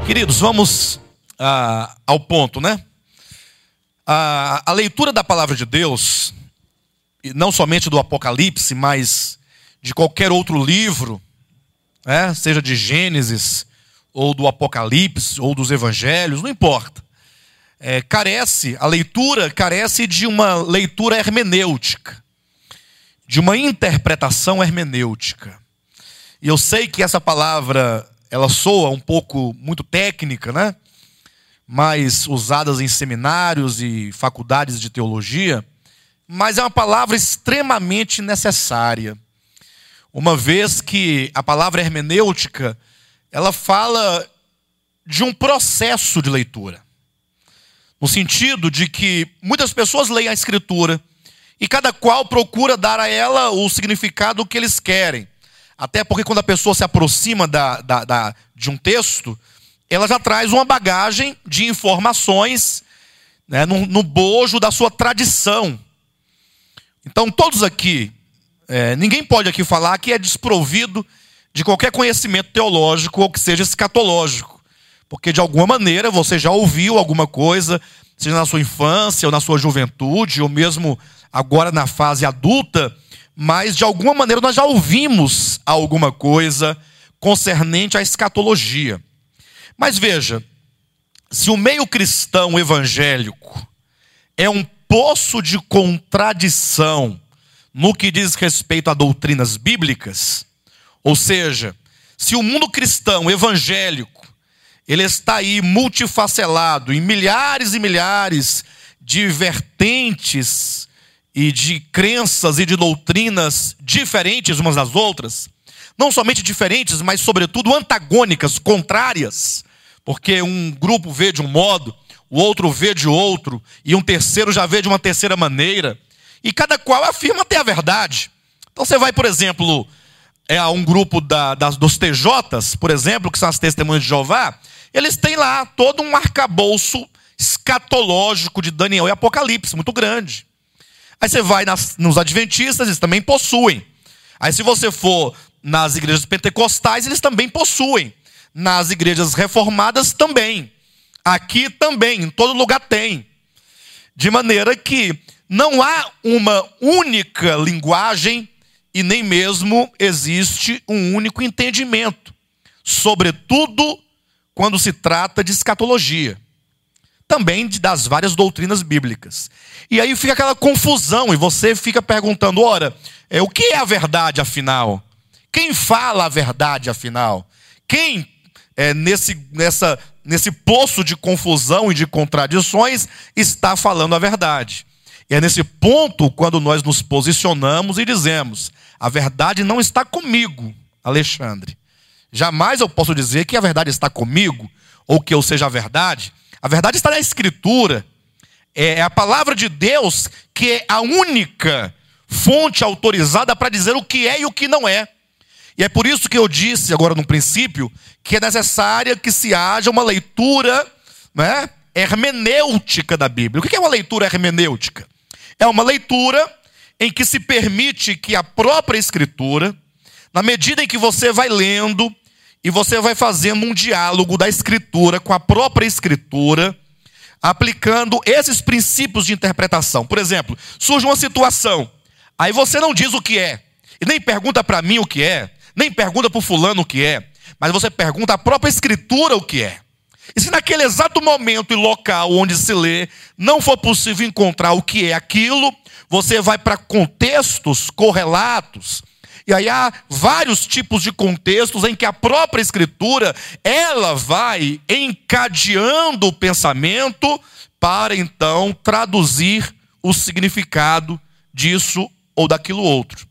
Queridos, vamos ao ponto, né? A leitura da palavra de Deus, e não somente do Apocalipse, mas de qualquer outro livro, seja de Gênesis, ou do Apocalipse, ou dos Evangelhos, não importa. A leitura carece de uma leitura hermenêutica, de uma interpretação hermenêutica. E eu sei que essa palavra, ela soa um pouco muito técnica, né? Mais usadas em seminários e faculdades de teologia, mas é uma palavra extremamente necessária. Uma vez que a palavra hermenêutica, ela fala de um processo de leitura. No sentido de que muitas pessoas leem a Escritura e cada qual procura dar a ela o significado que eles querem. Até porque quando a pessoa se aproxima de um texto, ela já traz uma bagagem de informações, né, no bojo da sua tradição. Então todos aqui, ninguém pode aqui falar que é desprovido de qualquer conhecimento teológico ou que seja escatológico. Porque de alguma maneira você já ouviu alguma coisa, seja na sua infância ou na sua juventude, ou mesmo agora na fase adulta, mas de alguma maneira nós já ouvimos alguma coisa concernente à escatologia. Mas veja, se o meio cristão evangélico é um poço de contradição no que diz respeito a doutrinas bíblicas, ou seja, se o mundo cristão evangélico ele está aí multifacelado em milhares e milhares de vertentes e de crenças e de doutrinas diferentes umas das outras, não somente diferentes, mas sobretudo antagônicas, contrárias, porque um grupo vê de um modo, o outro vê de outro, e um terceiro já vê de uma terceira maneira, e cada qual afirma ter a verdade. Então você vai, por exemplo, a um grupo dos TJs, por exemplo, que são as Testemunhas de Jeová, eles têm lá todo um arcabouço escatológico de Daniel e Apocalipse, muito grande. Aí você vai nos adventistas, eles também possuem. Aí se você for nas igrejas pentecostais, eles também possuem. Nas igrejas reformadas também. Aqui também, em todo lugar tem. De maneira que não há uma única linguagem e nem mesmo existe um único entendimento. Sobretudo quando se trata de escatologia. Também das várias doutrinas bíblicas. E aí fica aquela confusão e você fica perguntando, ora, o que é a verdade afinal? Quem fala a verdade afinal? Quem, nesse poço de confusão e de contradições, está falando a verdade? E é nesse ponto quando nós nos posicionamos e dizemos, a verdade não está comigo, Alexandre. Jamais eu posso dizer que a verdade está comigo, ou que eu seja a verdade. A verdade está na Escritura. É a palavra de Deus que é a única fonte autorizada para dizer o que é e o que não é. E é por isso que eu disse agora no princípio que é necessária que se haja uma leitura, né, hermenêutica da Bíblia. O que é uma leitura hermenêutica? É uma leitura em que se permite que a própria Escritura, na medida em que você vai lendo e você vai fazendo um diálogo da Escritura com a própria Escritura, aplicando esses princípios de interpretação. Por exemplo, surge uma situação, aí você não diz o que é, e nem pergunta para mim o que é, nem pergunta para o fulano o que é, mas você pergunta à própria Escritura o que é. E se naquele exato momento e local onde se lê, não for possível encontrar o que é aquilo, você vai para contextos correlatos. E aí há vários tipos de contextos em que a própria Escritura, ela vai encadeando o pensamento para então traduzir o significado disso ou daquilo outro.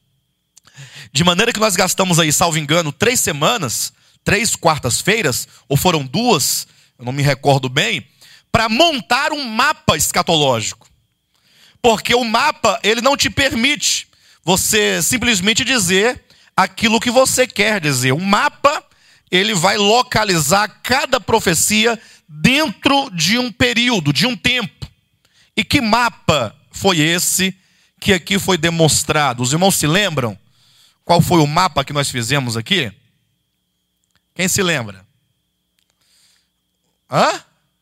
De maneira que nós gastamos aí, salvo engano, 3 semanas, 3 quartas-feiras, ou foram 2, eu não me recordo bem, para montar um mapa escatológico. Porque o mapa, ele não te permite você simplesmente dizer aquilo que você quer dizer. O mapa, ele vai localizar cada profecia dentro de um período, de um tempo. E que mapa foi esse que aqui foi demonstrado? Os irmãos se lembram? Qual foi o mapa que nós fizemos aqui? Quem se lembra? Hã?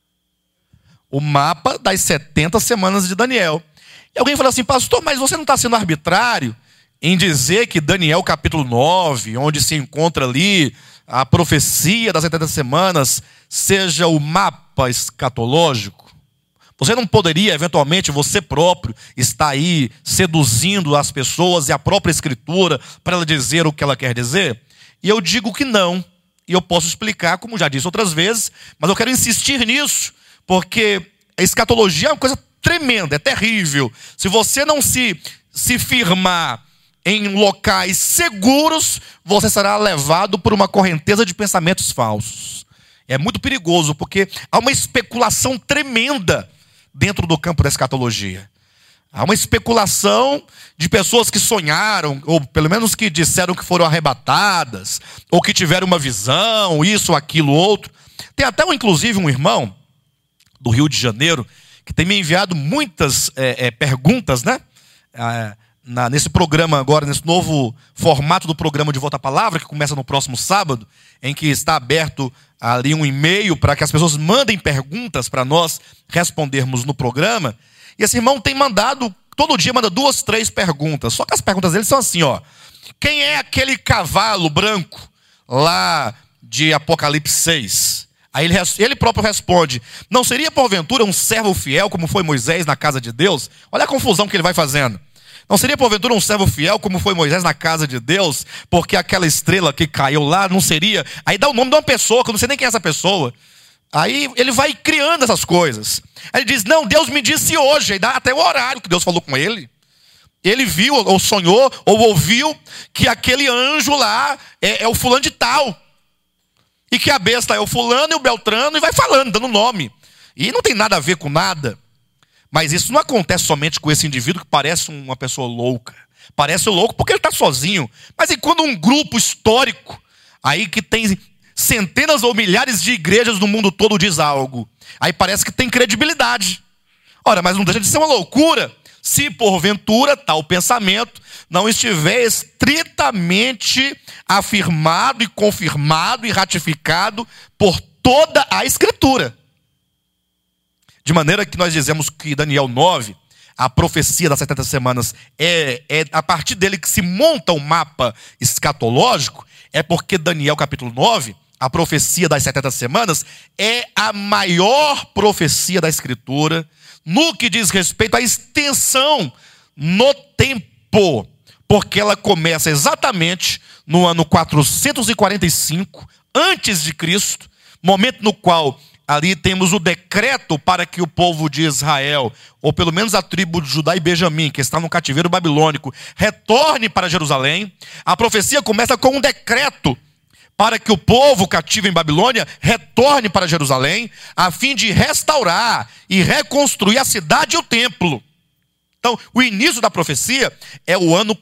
O mapa das 70 semanas de Daniel. E alguém fala assim, pastor, mas você não está sendo arbitrário em dizer que Daniel capítulo 9, onde se encontra ali a profecia das 70 semanas, seja o mapa escatológico? Você não poderia, eventualmente, você próprio, estar aí seduzindo as pessoas e a própria escritura para ela dizer o que ela quer dizer? E eu digo que não. E eu posso explicar, como já disse outras vezes, mas eu quero insistir nisso, porque a escatologia é uma coisa tremenda, é terrível. Se você não se firmar em locais seguros, você será levado por uma correnteza de pensamentos falsos. É muito perigoso, porque há uma especulação tremenda dentro do campo da escatologia. Há uma especulação de pessoas que sonharam, ou pelo menos que disseram que foram arrebatadas, ou que tiveram uma visão, isso, aquilo, outro. Tem até, inclusive, um irmão do Rio de Janeiro, que tem me enviado muitas perguntas, né? Nesse programa agora, nesse novo formato do programa de Volta à Palavra, que começa no próximo sábado, em que está aberto ali um e-mail para que as pessoas mandem perguntas para nós respondermos no programa. E esse irmão tem mandado, todo dia manda 2, 3 perguntas. Só que as perguntas dele são assim, ó. Quem é aquele cavalo branco lá de Apocalipse 6? Aí ele próprio responde, não seria porventura um servo fiel como foi Moisés na casa de Deus? Olha a confusão que ele vai fazendo. Não seria porventura um servo fiel como foi Moisés na casa de Deus? Porque aquela estrela que caiu lá não seria... Aí dá o nome de uma pessoa, que eu não sei nem quem é essa pessoa. Aí ele vai criando essas coisas. Aí ele diz, não, Deus me disse hoje. Aí dá até o horário que Deus falou com ele. Ele viu, ou sonhou, ou ouviu que aquele anjo lá é o fulano de tal. E que a besta é o fulano e o beltrano, e vai falando, dando nome. E não tem nada a ver com nada. Mas isso não acontece somente com esse indivíduo que parece uma pessoa louca. Parece louco porque ele está sozinho. Mas e quando um grupo histórico, aí que tem centenas ou milhares de igrejas no mundo todo diz algo, aí parece que tem credibilidade. Ora, mas não deixa de ser uma loucura, se porventura tal pensamento não estiver estritamente afirmado e confirmado e ratificado por toda a Escritura. De maneira que nós dizemos que Daniel 9, a profecia das 70 semanas, é a partir dele que se monta um mapa escatológico, é porque Daniel capítulo 9, a profecia das 70 semanas, é a maior profecia da Escritura no que diz respeito à extensão no tempo, porque ela começa exatamente no ano 445 antes de Cristo, momento no qual ali temos o decreto para que o povo de Israel, ou pelo menos a tribo de Judá e Benjamim, que está no cativeiro babilônico, retorne para Jerusalém. A profecia começa com um decreto para que o povo cativo em Babilônia retorne para Jerusalém, a fim de restaurar e reconstruir a cidade e o templo. Então, o início da profecia é o ano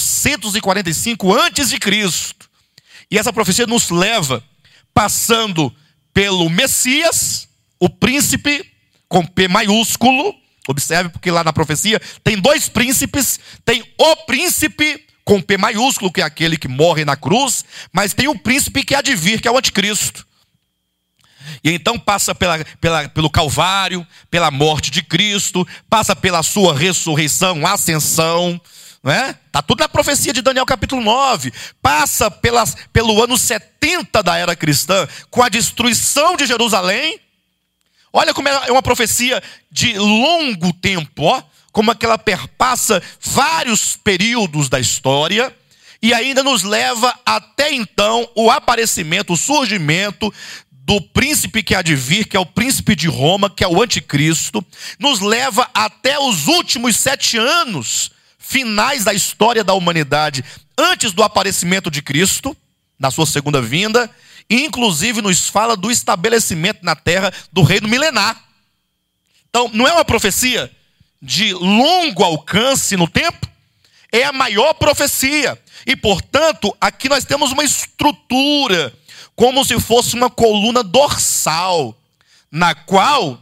445 antes de Cristo. E essa profecia nos leva, passando pelo Messias, o príncipe, com P maiúsculo. Observe, porque lá na profecia tem 2 príncipes. Tem o príncipe, com P maiúsculo, que é aquele que morre na cruz. Mas tem o príncipe que há de vir, que é o anticristo. E então passa pelo Calvário, pela morte de Cristo, passa pela sua ressurreição, ascensão. Está tudo na profecia de Daniel capítulo 9. Passa pelo ano 70 da era cristã, com a destruição de Jerusalém. Olha como é uma profecia de longo tempo, como é que ela perpassa vários períodos da história. E ainda nos leva até então o aparecimento, o surgimento do príncipe que há de vir, que é o príncipe de Roma, que é o anticristo. Nos leva até os últimos 7 anos finais da história da humanidade, antes do aparecimento de Cristo, na sua segunda vinda, e inclusive nos fala do estabelecimento na terra do reino milenar. Então, não é uma profecia de longo alcance no tempo, é a maior profecia. E, portanto, aqui nós temos uma estrutura, como se fosse uma coluna dorsal, na qual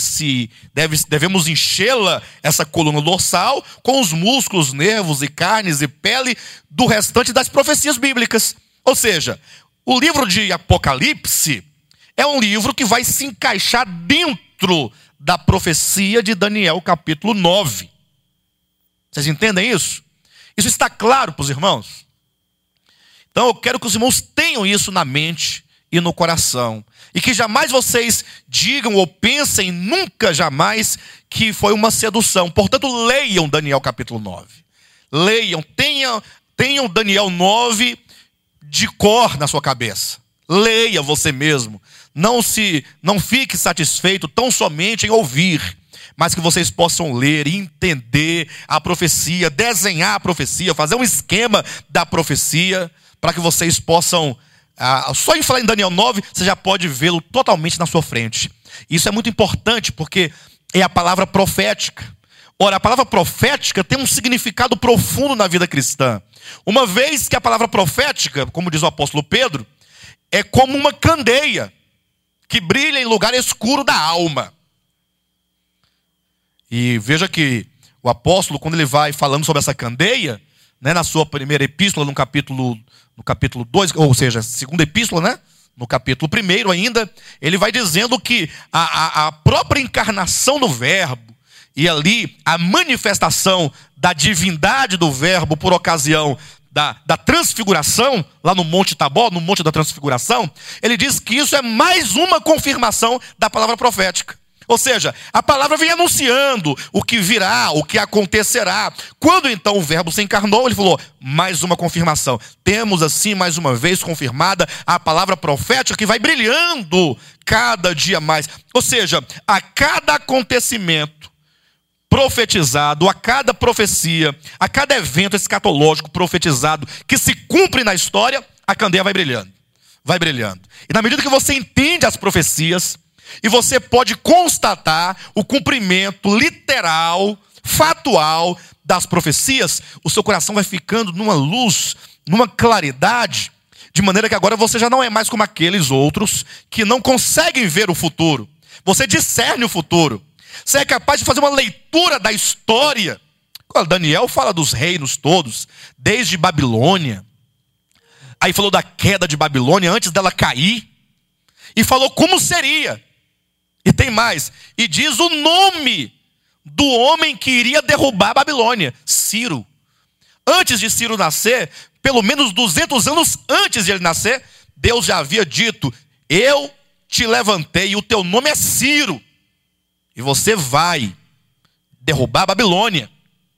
devemos enchê-la, essa coluna dorsal, com os músculos, nervos e carnes e pele do restante das profecias bíblicas. Ou seja, o livro de Apocalipse é um livro que vai se encaixar dentro da profecia de Daniel capítulo 9. Vocês entendem isso? Isso está claro para os irmãos? Então eu quero que os irmãos tenham isso na mente e no coração. E que jamais vocês digam ou pensem nunca jamais que foi uma sedução. Portanto, leiam Daniel capítulo 9. Leiam, tenham Daniel 9 de cor na sua cabeça. Leia você mesmo. Não fique satisfeito tão somente em ouvir, mas que vocês possam ler e entender a profecia, desenhar a profecia, fazer um esquema da profecia, para que vocês possam, só em falar em Daniel 9, você já pode vê-lo totalmente na sua frente. Isso é muito importante, porque é a palavra profética. Ora, a palavra profética tem um significado profundo na vida cristã. Uma vez que a palavra profética, como diz o apóstolo Pedro, é como uma candeia que brilha em lugar escuro da alma. E veja que o apóstolo, quando ele vai falando sobre essa candeia, né, na sua primeira epístola, no capítulo 2, ou seja, segunda epístola, né, no capítulo 1 ainda, ele vai dizendo que a própria encarnação do verbo, e ali a manifestação da divindade do verbo por ocasião da transfiguração, lá no Monte Tabor, no Monte da Transfiguração, ele diz que isso é mais uma confirmação da palavra profética. Ou seja, a palavra vem anunciando o que virá, o que acontecerá. Quando então o verbo se encarnou, ele falou, mais uma confirmação. Temos assim, mais uma vez, confirmada a palavra profética que vai brilhando cada dia mais. Ou seja, a cada acontecimento profetizado, a cada profecia, a cada evento escatológico profetizado que se cumpre na história, a candeia vai brilhando. Vai brilhando. E na medida que você entende as profecias, e você pode constatar o cumprimento literal, fatual das profecias, o seu coração vai ficando numa luz, numa claridade, de maneira que agora você já não é mais como aqueles outros que não conseguem ver o futuro. Você discerne o futuro. Você é capaz de fazer uma leitura da história. Daniel fala dos reinos todos, desde Babilônia. Aí falou da queda de Babilônia antes dela cair. E falou como seria. E tem mais. E diz o nome do homem que iria derrubar a Babilônia. Ciro. Antes de Ciro nascer, pelo menos 200 anos antes de ele nascer, Deus já havia dito, eu te levantei e o teu nome é Ciro. E você vai derrubar a Babilônia.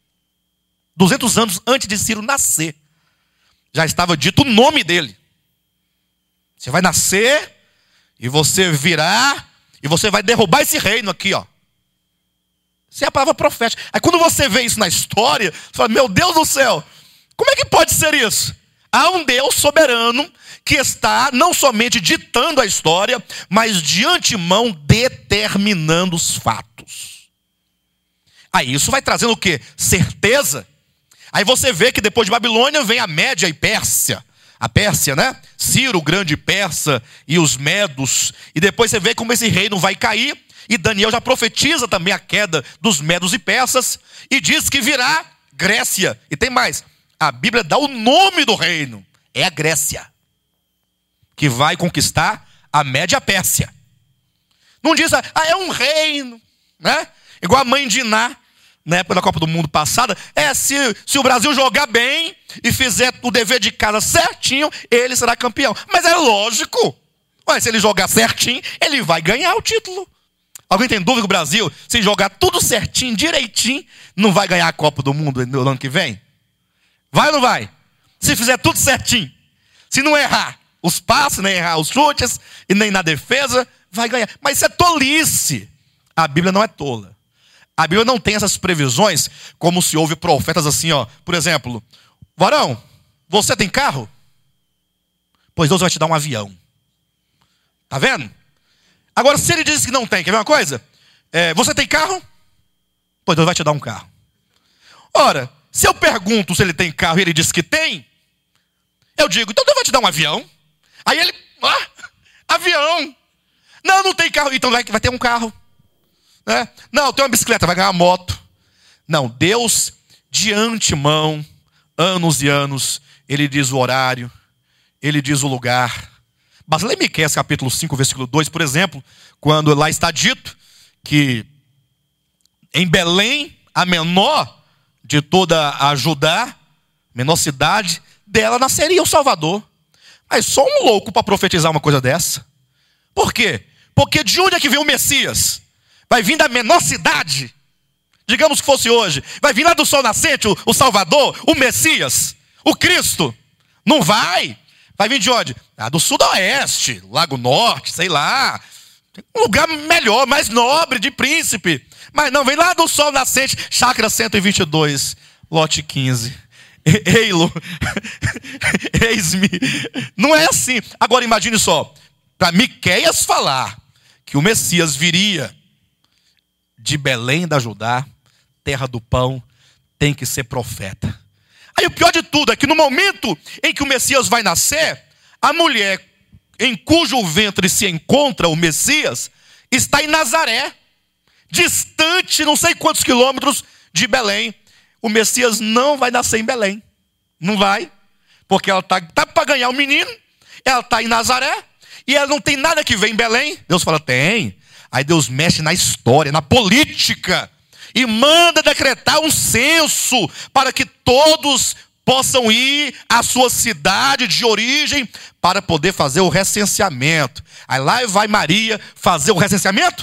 200 anos antes de Ciro nascer, já estava dito o nome dele. Você vai nascer e você virá e você vai derrubar esse reino aqui, ó. Isso é a palavra profética. Aí quando você vê isso na história, você fala, meu Deus do céu, como é que pode ser isso? Há um Deus soberano que está não somente ditando a história, mas de antemão determinando os fatos. Aí isso vai trazendo o quê? Certeza. Aí você vê que depois de Babilônia vem a Média e Pérsia. A Pérsia, né? Ciro, o grande persa, e os medos. E depois você vê como esse reino vai cair. E Daniel já profetiza também a queda dos medos e persas. E diz que virá Grécia. E tem mais. A Bíblia dá o nome do reino. É a Grécia. Que vai conquistar a Média Pérsia. Não diz, é um reino, né? Igual a mãe de Iná, na época da Copa do Mundo passada. Se o Brasil jogar bem e fizer o dever de casa certinho, ele será campeão. Mas é lógico. Se ele jogar certinho, ele vai ganhar o título. Alguém tem dúvida que o Brasil, se jogar tudo certinho, direitinho, não vai ganhar a Copa do Mundo no ano que vem? Vai ou não vai? Se fizer tudo certinho. Se não errar os passes, nem errar os chutes, e nem na defesa, vai ganhar. Mas isso é tolice. A Bíblia não é tola. A Bíblia não tem essas previsões, como se houve profetas assim, ó. Por exemplo, varão, você tem carro? Pois Deus vai te dar um avião. Tá vendo? Agora, se ele diz que não tem, quer ver uma coisa? Você tem carro? Pois Deus vai te dar um carro. Ora, se eu pergunto se ele tem carro e ele diz que tem, eu digo, então Deus vai te dar um avião? Aí ele, avião. Não tem carro, então vai ter um carro. Né? Não, tem uma bicicleta, vai ganhar uma moto. Não, Deus, de antemão, anos e anos, ele diz o horário, ele diz o lugar. Basta ler Miqueias capítulo 5, versículo 2, por exemplo, quando lá está dito que em Belém, a menor de toda a Judá, menor cidade, dela nasceria o Salvador. Mas só um louco para profetizar uma coisa dessa. Por quê? Porque de onde é que vem o Messias? Vai vir da menor cidade. Digamos que fosse hoje. Vai vir lá do sol nascente, o Salvador, o Messias, o Cristo. Não vai. Vai vir de onde? Do sudoeste, Lago Norte, sei lá. Um lugar melhor, mais nobre, de príncipe. Mas não, vem lá do sol nascente, chácara 122, lote 15. Eilo, eis-me. Não é assim. Agora imagine só, para Miqueias falar que o Messias viria de Belém da Judá, terra do pão, tem que ser profeta. Aí o pior de tudo é que no momento em que o Messias vai nascer, a mulher em cujo ventre se encontra o Messias está em Nazaré, distante não sei quantos quilômetros de Belém. O Messias não vai nascer em Belém. Não vai. Porque ela está para ganhar o menino. Ela está em Nazaré. E ela não tem nada que ver em Belém. Deus fala, tem. Aí Deus mexe na história, na política. E manda decretar um censo para que todos possam ir à sua cidade de origem para poder fazer o recenseamento. Aí lá vai Maria fazer o recenseamento?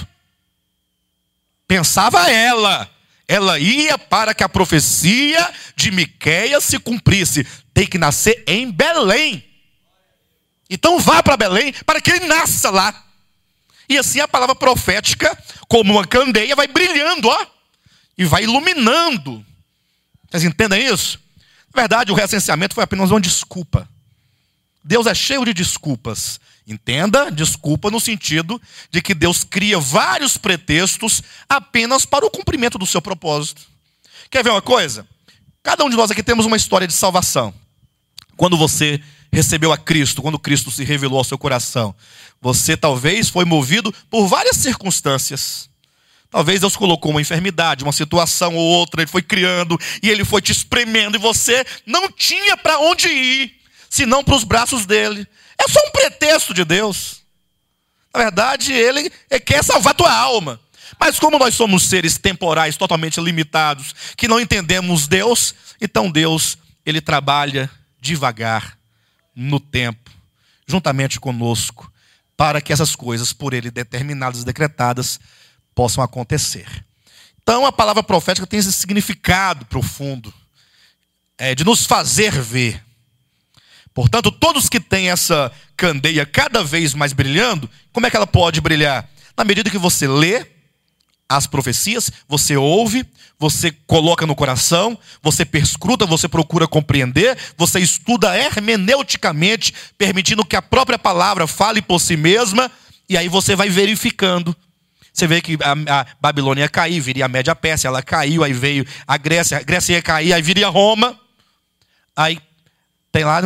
Pensava ela. Ela ia para que a profecia de Miqueias se cumprisse. Tem que nascer em Belém. Então vá para Belém para que ele nasça lá. E assim a palavra profética, como uma candeia, vai brilhando, ó. E vai iluminando. Vocês entendem isso? Na verdade, o recenseamento foi apenas uma desculpa. Deus é cheio de desculpas. Entenda, desculpa no sentido de que Deus cria vários pretextos apenas para o cumprimento do seu propósito. Quer ver uma coisa? Cada um de nós aqui temos uma história de salvação. Quando você recebeu a Cristo, quando Cristo se revelou ao seu coração, você talvez foi movido por várias circunstâncias. Talvez Deus colocou uma enfermidade, uma situação ou outra, Ele foi criando e Ele foi te espremendo e você não tinha para onde ir, senão para os braços dele. É só um pretexto de Deus. Na verdade, Ele quer salvar a tua alma. Mas como nós somos seres temporais, totalmente limitados, que não entendemos Deus, então Deus, Ele trabalha devagar, no tempo, juntamente conosco, para que essas coisas, por Ele determinadas e decretadas, possam acontecer. Então, a palavra profética tem esse significado profundo, de nos fazer ver. Portanto, todos que têm essa candeia cada vez mais brilhando, como é que ela pode brilhar? Na medida que você lê as profecias, você ouve, você coloca no coração, você perscruta, você procura compreender, você estuda hermeneuticamente, permitindo que a própria palavra fale por si mesma, e aí você vai verificando. Você vê que a Babilônia ia cair, viria a Média Pérsia, ela caiu, aí veio a Grécia ia cair, aí viria Roma. Aí tem lá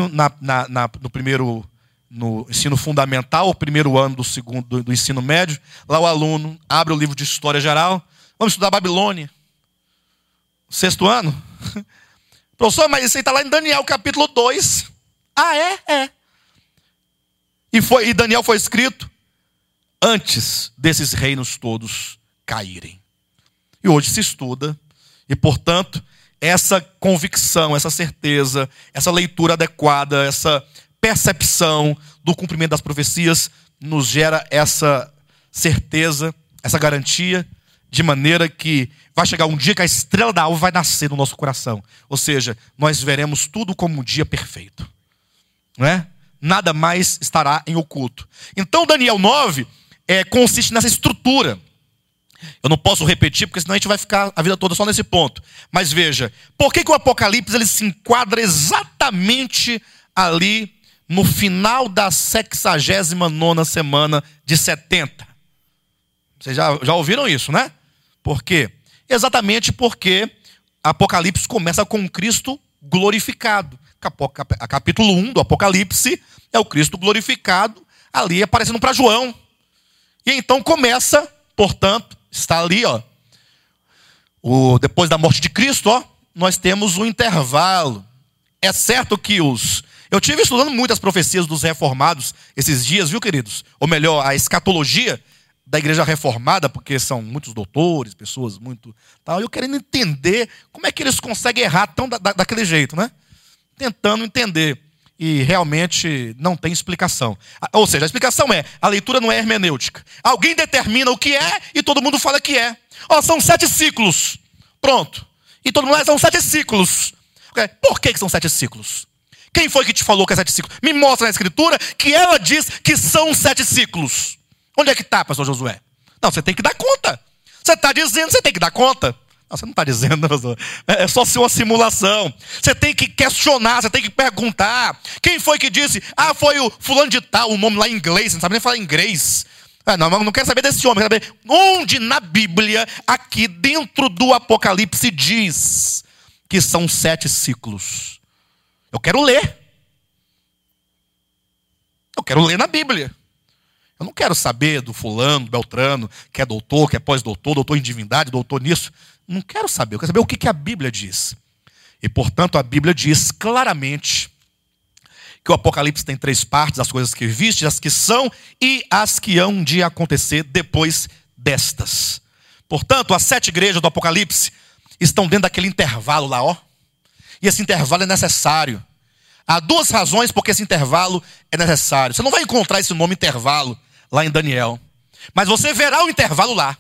no ensino fundamental, o primeiro ano do ensino médio, lá o aluno abre o livro de História Geral, vamos estudar a Babilônia. Sexto ano? Professor, mas isso aí está lá em Daniel capítulo 2. Ah, é? E Daniel foi escrito antes desses reinos todos caírem. E hoje se estuda, e portanto, essa convicção, essa certeza, essa leitura adequada, essa percepção do cumprimento das profecias nos gera essa certeza, essa garantia, de maneira que vai chegar um dia que a estrela da alva vai nascer no nosso coração. Ou seja, nós veremos tudo como um dia perfeito. Não é? Nada mais estará em oculto. Então Daniel 9 consiste nessa estrutura. Eu não posso repetir, porque senão a gente vai ficar a vida toda só nesse ponto. Mas veja, por que o Apocalipse ele se enquadra exatamente ali no final da 69ª semana de 70? Vocês já ouviram isso, né? Por quê? Exatamente porque Apocalipse começa com Cristo glorificado. Capítulo 1 do Apocalipse é o Cristo glorificado ali aparecendo para João. E então começa, portanto, está ali, ó, depois da morte de Cristo, ó, nós temos um intervalo. É certo que os Eu tive estudando muitas profecias dos reformados esses dias, viu, queridos? Ou melhor, a escatologia da igreja reformada, porque são muitos doutores, pessoas muito tal. Eu querendo entender como é que eles conseguem errar tão daquele jeito, né? Tentando entender. E realmente não tem explicação. Ou seja, a explicação é, a leitura não é hermenêutica. Alguém determina o que é e todo mundo fala que é. São 7 ciclos. Pronto. E todo mundo são 7 ciclos. Por que são 7 ciclos? Quem foi que te falou que é 7 ciclos? Me mostra na escritura que ela diz que são 7 ciclos. Onde é que está, pastor Josué? Não, você tem que dar conta. Você está dizendo, você tem que dar conta. Não, você não está dizendo, pastor. É só ser uma simulação. Você tem que questionar, você tem que perguntar. Quem foi que disse? Foi o fulano de tal, o nome lá em inglês. Você não sabe nem falar inglês. Não quero saber desse homem. Quero saber onde na Bíblia, aqui dentro do Apocalipse, diz que são 7 ciclos. Eu quero ler. Eu quero ler na Bíblia. Eu não quero saber do fulano, do Beltrano, que é doutor, que é pós-doutor, doutor em divindade, doutor nisso. Não quero saber. Eu quero saber o que a Bíblia diz. E, portanto, a Bíblia diz claramente que o Apocalipse tem 3 partes: as coisas que viste, as que são e as que hão de acontecer depois destas. Portanto, as 7 igrejas do Apocalipse estão dentro daquele intervalo lá, E esse intervalo é necessário. Há 2 razões porque esse intervalo é necessário. Você não vai encontrar esse nome intervalo lá em Daniel. Mas você verá o intervalo lá.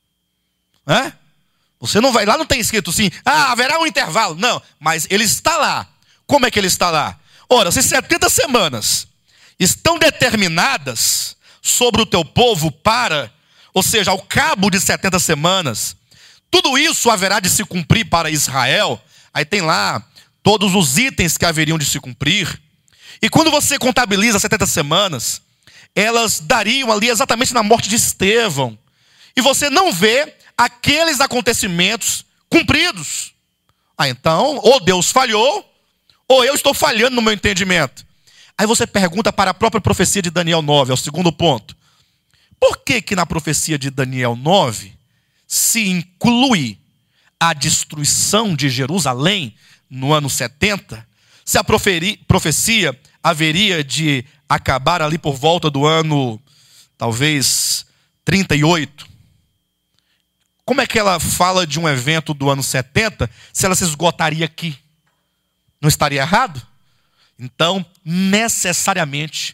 Você não vai, lá não tem escrito assim, haverá um intervalo. Não, mas ele está lá. Como é que ele está lá? Ora, se 70 semanas estão determinadas sobre o teu povo ou seja, ao cabo de 70 semanas, tudo isso haverá de se cumprir para Israel. Aí tem lá todos os itens que haveriam de se cumprir. E quando você contabiliza 70 semanas, elas dariam ali exatamente na morte de Estevão. E você não vê aqueles acontecimentos cumpridos. Então, ou Deus falhou, ou eu estou falhando no meu entendimento. Aí você pergunta para a própria profecia de Daniel 9, é o segundo ponto. Por que na profecia de Daniel 9 se inclui a destruição de Jerusalém no ano 70, se a profecia haveria de acabar ali por volta do ano, talvez, 38? Como é que ela fala de um evento do ano 70 se ela se esgotaria aqui? Não estaria errado? Então, necessariamente,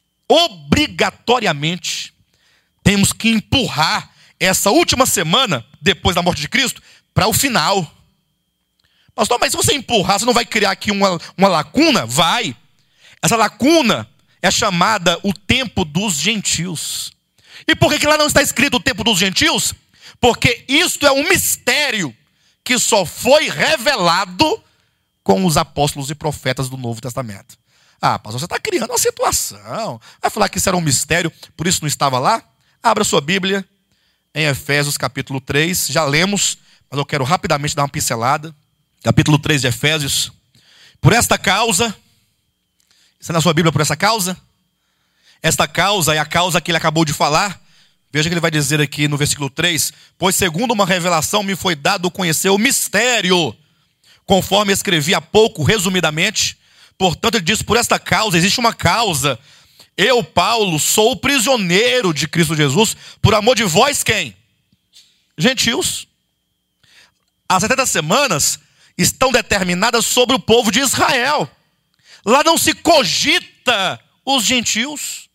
obrigatoriamente, temos que empurrar essa última semana, depois da morte de Cristo, para o final. Pastor, mas se você empurrar, você não vai criar aqui uma lacuna? Vai. Essa lacuna é chamada o tempo dos gentios. E por que lá não está escrito o tempo dos gentios? Porque isto é um mistério que só foi revelado com os apóstolos e profetas do Novo Testamento. Pastor, você está criando uma situação. Vai falar que isso era um mistério, por isso não estava lá? Abra sua Bíblia em Efésios capítulo 3. Já lemos, mas eu quero rapidamente dar uma pincelada. Capítulo 3 de Efésios. Por esta causa, está na sua Bíblia por essa causa? Esta causa é a causa que ele acabou de falar. Veja que ele vai dizer aqui no versículo 3. Pois segundo uma revelação me foi dado conhecer o mistério, conforme escrevi há pouco, resumidamente. Portanto, ele diz, por esta causa, existe uma causa. Eu, Paulo, sou o prisioneiro de Cristo Jesus, por amor de vós quem? Gentios. As 70 semanas estão determinadas sobre o povo de Israel. Lá não se cogita os gentios.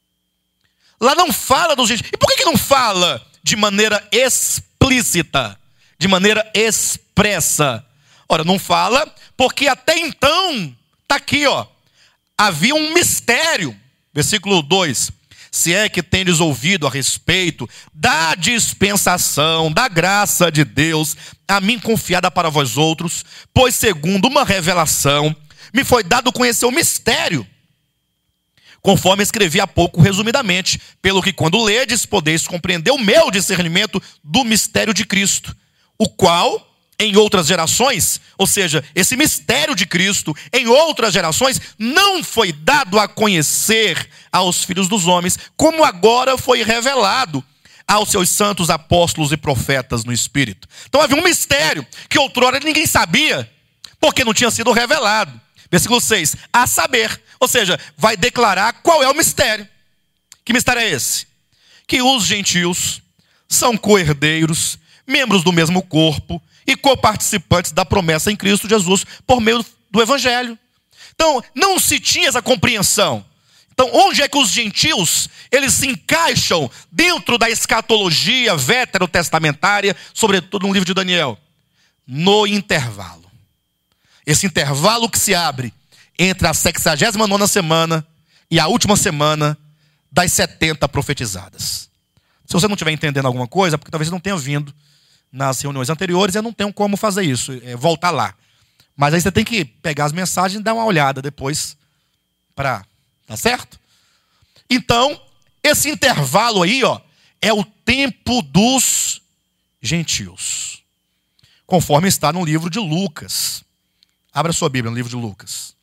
Lá não fala dos gentios. E por que não fala de maneira explícita? De maneira expressa? Ora, não fala porque até então, está aqui, havia um mistério. Versículo 2. Se é que tendes ouvido a respeito da dispensação, da graça de Deus, a mim confiada para vós outros, pois segundo uma revelação, me foi dado conhecer o mistério, conforme escrevi há pouco resumidamente, pelo que quando ledes, podeis compreender o meu discernimento do mistério de Cristo, o qual, em outras gerações, ou seja, esse mistério de Cristo, em outras gerações, não foi dado a conhecer aos filhos dos homens, como agora foi revelado aos seus santos apóstolos e profetas no Espírito. Então havia um mistério que outrora ninguém sabia, porque não tinha sido revelado. Versículo 6. A saber, ou seja, vai declarar qual é o mistério. Que mistério é esse? Que os gentios são co-herdeiros, membros do mesmo corpo e coparticipantes da promessa em Cristo Jesus por meio do Evangelho. Então, não se tinha essa compreensão. Então, onde é que os gentios, eles se encaixam dentro da escatologia veterotestamentária, sobretudo no livro de Daniel? No intervalo. Esse intervalo que se abre entre a 69ª semana e a última semana das 70 profetizadas. Se você não estiver entendendo alguma coisa, porque talvez você não tenha vindo nas reuniões anteriores, eu não tenho como fazer isso, voltar lá. Mas aí você tem que pegar as mensagens e dar uma olhada depois para... Tá certo? Então, esse intervalo aí, ó, é o tempo dos gentios. Conforme está no livro de Lucas. Abra sua Bíblia no livro de Lucas.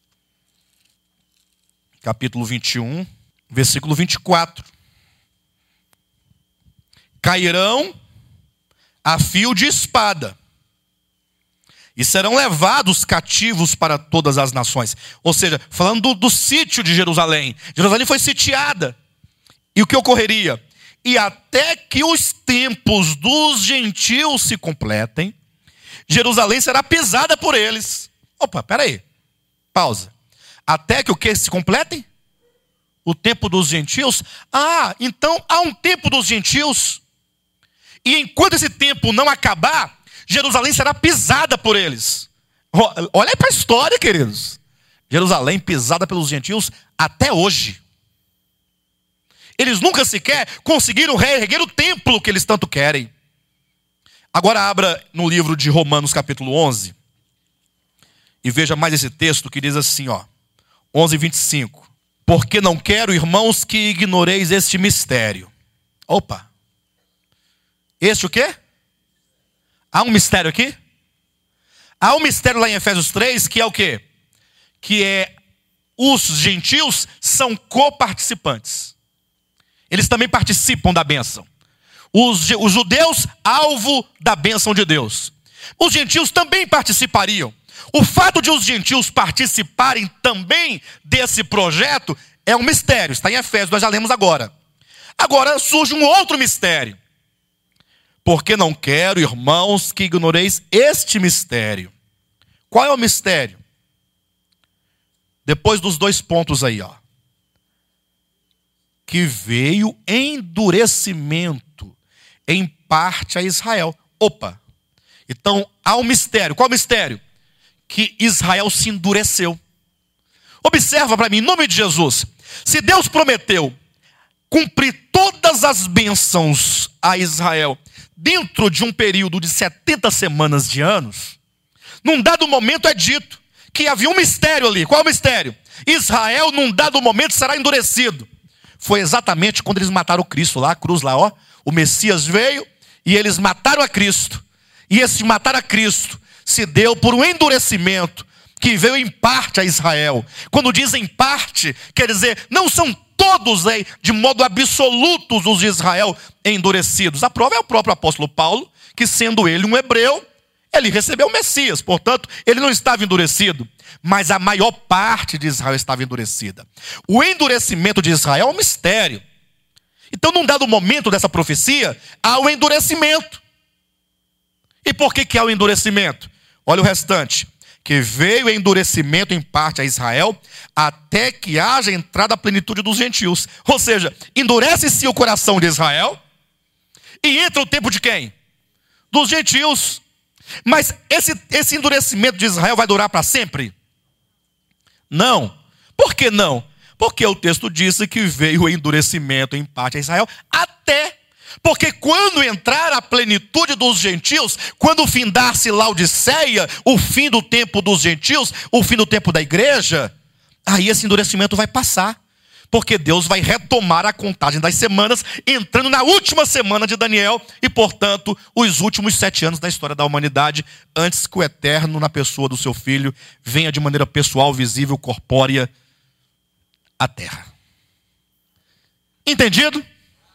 Capítulo 21, versículo 24. Cairão a fio de espada, e serão levados cativos para todas as nações. Ou seja, falando do sítio de Jerusalém. Jerusalém foi sitiada. E o que ocorreria? E até que os tempos dos gentios se completem, Jerusalém será pisada por eles. Opa, peraí. Pausa. Até que o que se completem? O tempo dos gentios? Ah, então há um tempo dos gentios. E enquanto esse tempo não acabar, Jerusalém será pisada por eles. Olha para a história, queridos. Jerusalém pisada pelos gentios até hoje. Eles nunca sequer conseguiram reerguer o templo que eles tanto querem. Agora abra no livro de Romanos capítulo 11. E veja mais esse texto que diz assim, ó. 11:25. Porque não quero, irmãos, que ignoreis este mistério. Opa. Este o quê? Há um mistério aqui? Há um mistério lá em Efésios 3, que é o quê? Que é os gentios são coparticipantes. Eles também participam da bênção. Os judeus, alvo da bênção de Deus. Os gentios também participariam. O fato de os gentios participarem também desse projeto é um mistério. Está em Efésios, nós já lemos agora. Agora surge um outro mistério. Porque não quero, irmãos, que ignoreis este mistério. Qual é o mistério? Depois dos 2 pontos aí, ó. Que veio endurecimento em parte a Israel. Opa! Então, há um mistério. Qual é o mistério? Que Israel se endureceu. Observa para mim, em nome de Jesus. Se Deus prometeu cumprir todas as bênçãos a Israel dentro de um período de 70 semanas de anos, num dado momento é dito que havia um mistério ali. Qual é o mistério? Israel, num dado momento, será endurecido. Foi exatamente quando eles mataram Cristo lá, a cruz lá, ó. O Messias veio e eles mataram a Cristo. E esse matar a Cristo se deu por um endurecimento que veio em parte a Israel. Quando diz em parte, quer dizer, não são todos de modo absoluto os de Israel endurecidos. A prova é o próprio apóstolo Paulo, que sendo ele um hebreu, ele recebeu o Messias. Portanto, ele não estava endurecido. Mas a maior parte de Israel estava endurecida. O endurecimento de Israel é um mistério. Então, num dado momento dessa profecia, há o endurecimento. E por que há o endurecimento? Olha o restante. Que veio endurecimento em parte a Israel, até que haja entrada a plenitude dos gentios. Ou seja, endurece-se o coração de Israel, e entra o tempo de quem? Dos gentios. Mas esse endurecimento de Israel vai durar para sempre? Não. Por que não? Porque o texto disse que veio o endurecimento em parte a Israel, até. Porque quando entrar a plenitude dos gentios, quando findar-se Laodiceia, o fim do tempo dos gentios, o fim do tempo da igreja, aí esse endurecimento vai passar. Porque Deus vai retomar a contagem das semanas, entrando na última semana de Daniel, e portanto, os últimos 7 anos da história da humanidade, antes que o Eterno, na pessoa do seu Filho, venha de maneira pessoal, visível, corpórea, à terra. Entendido?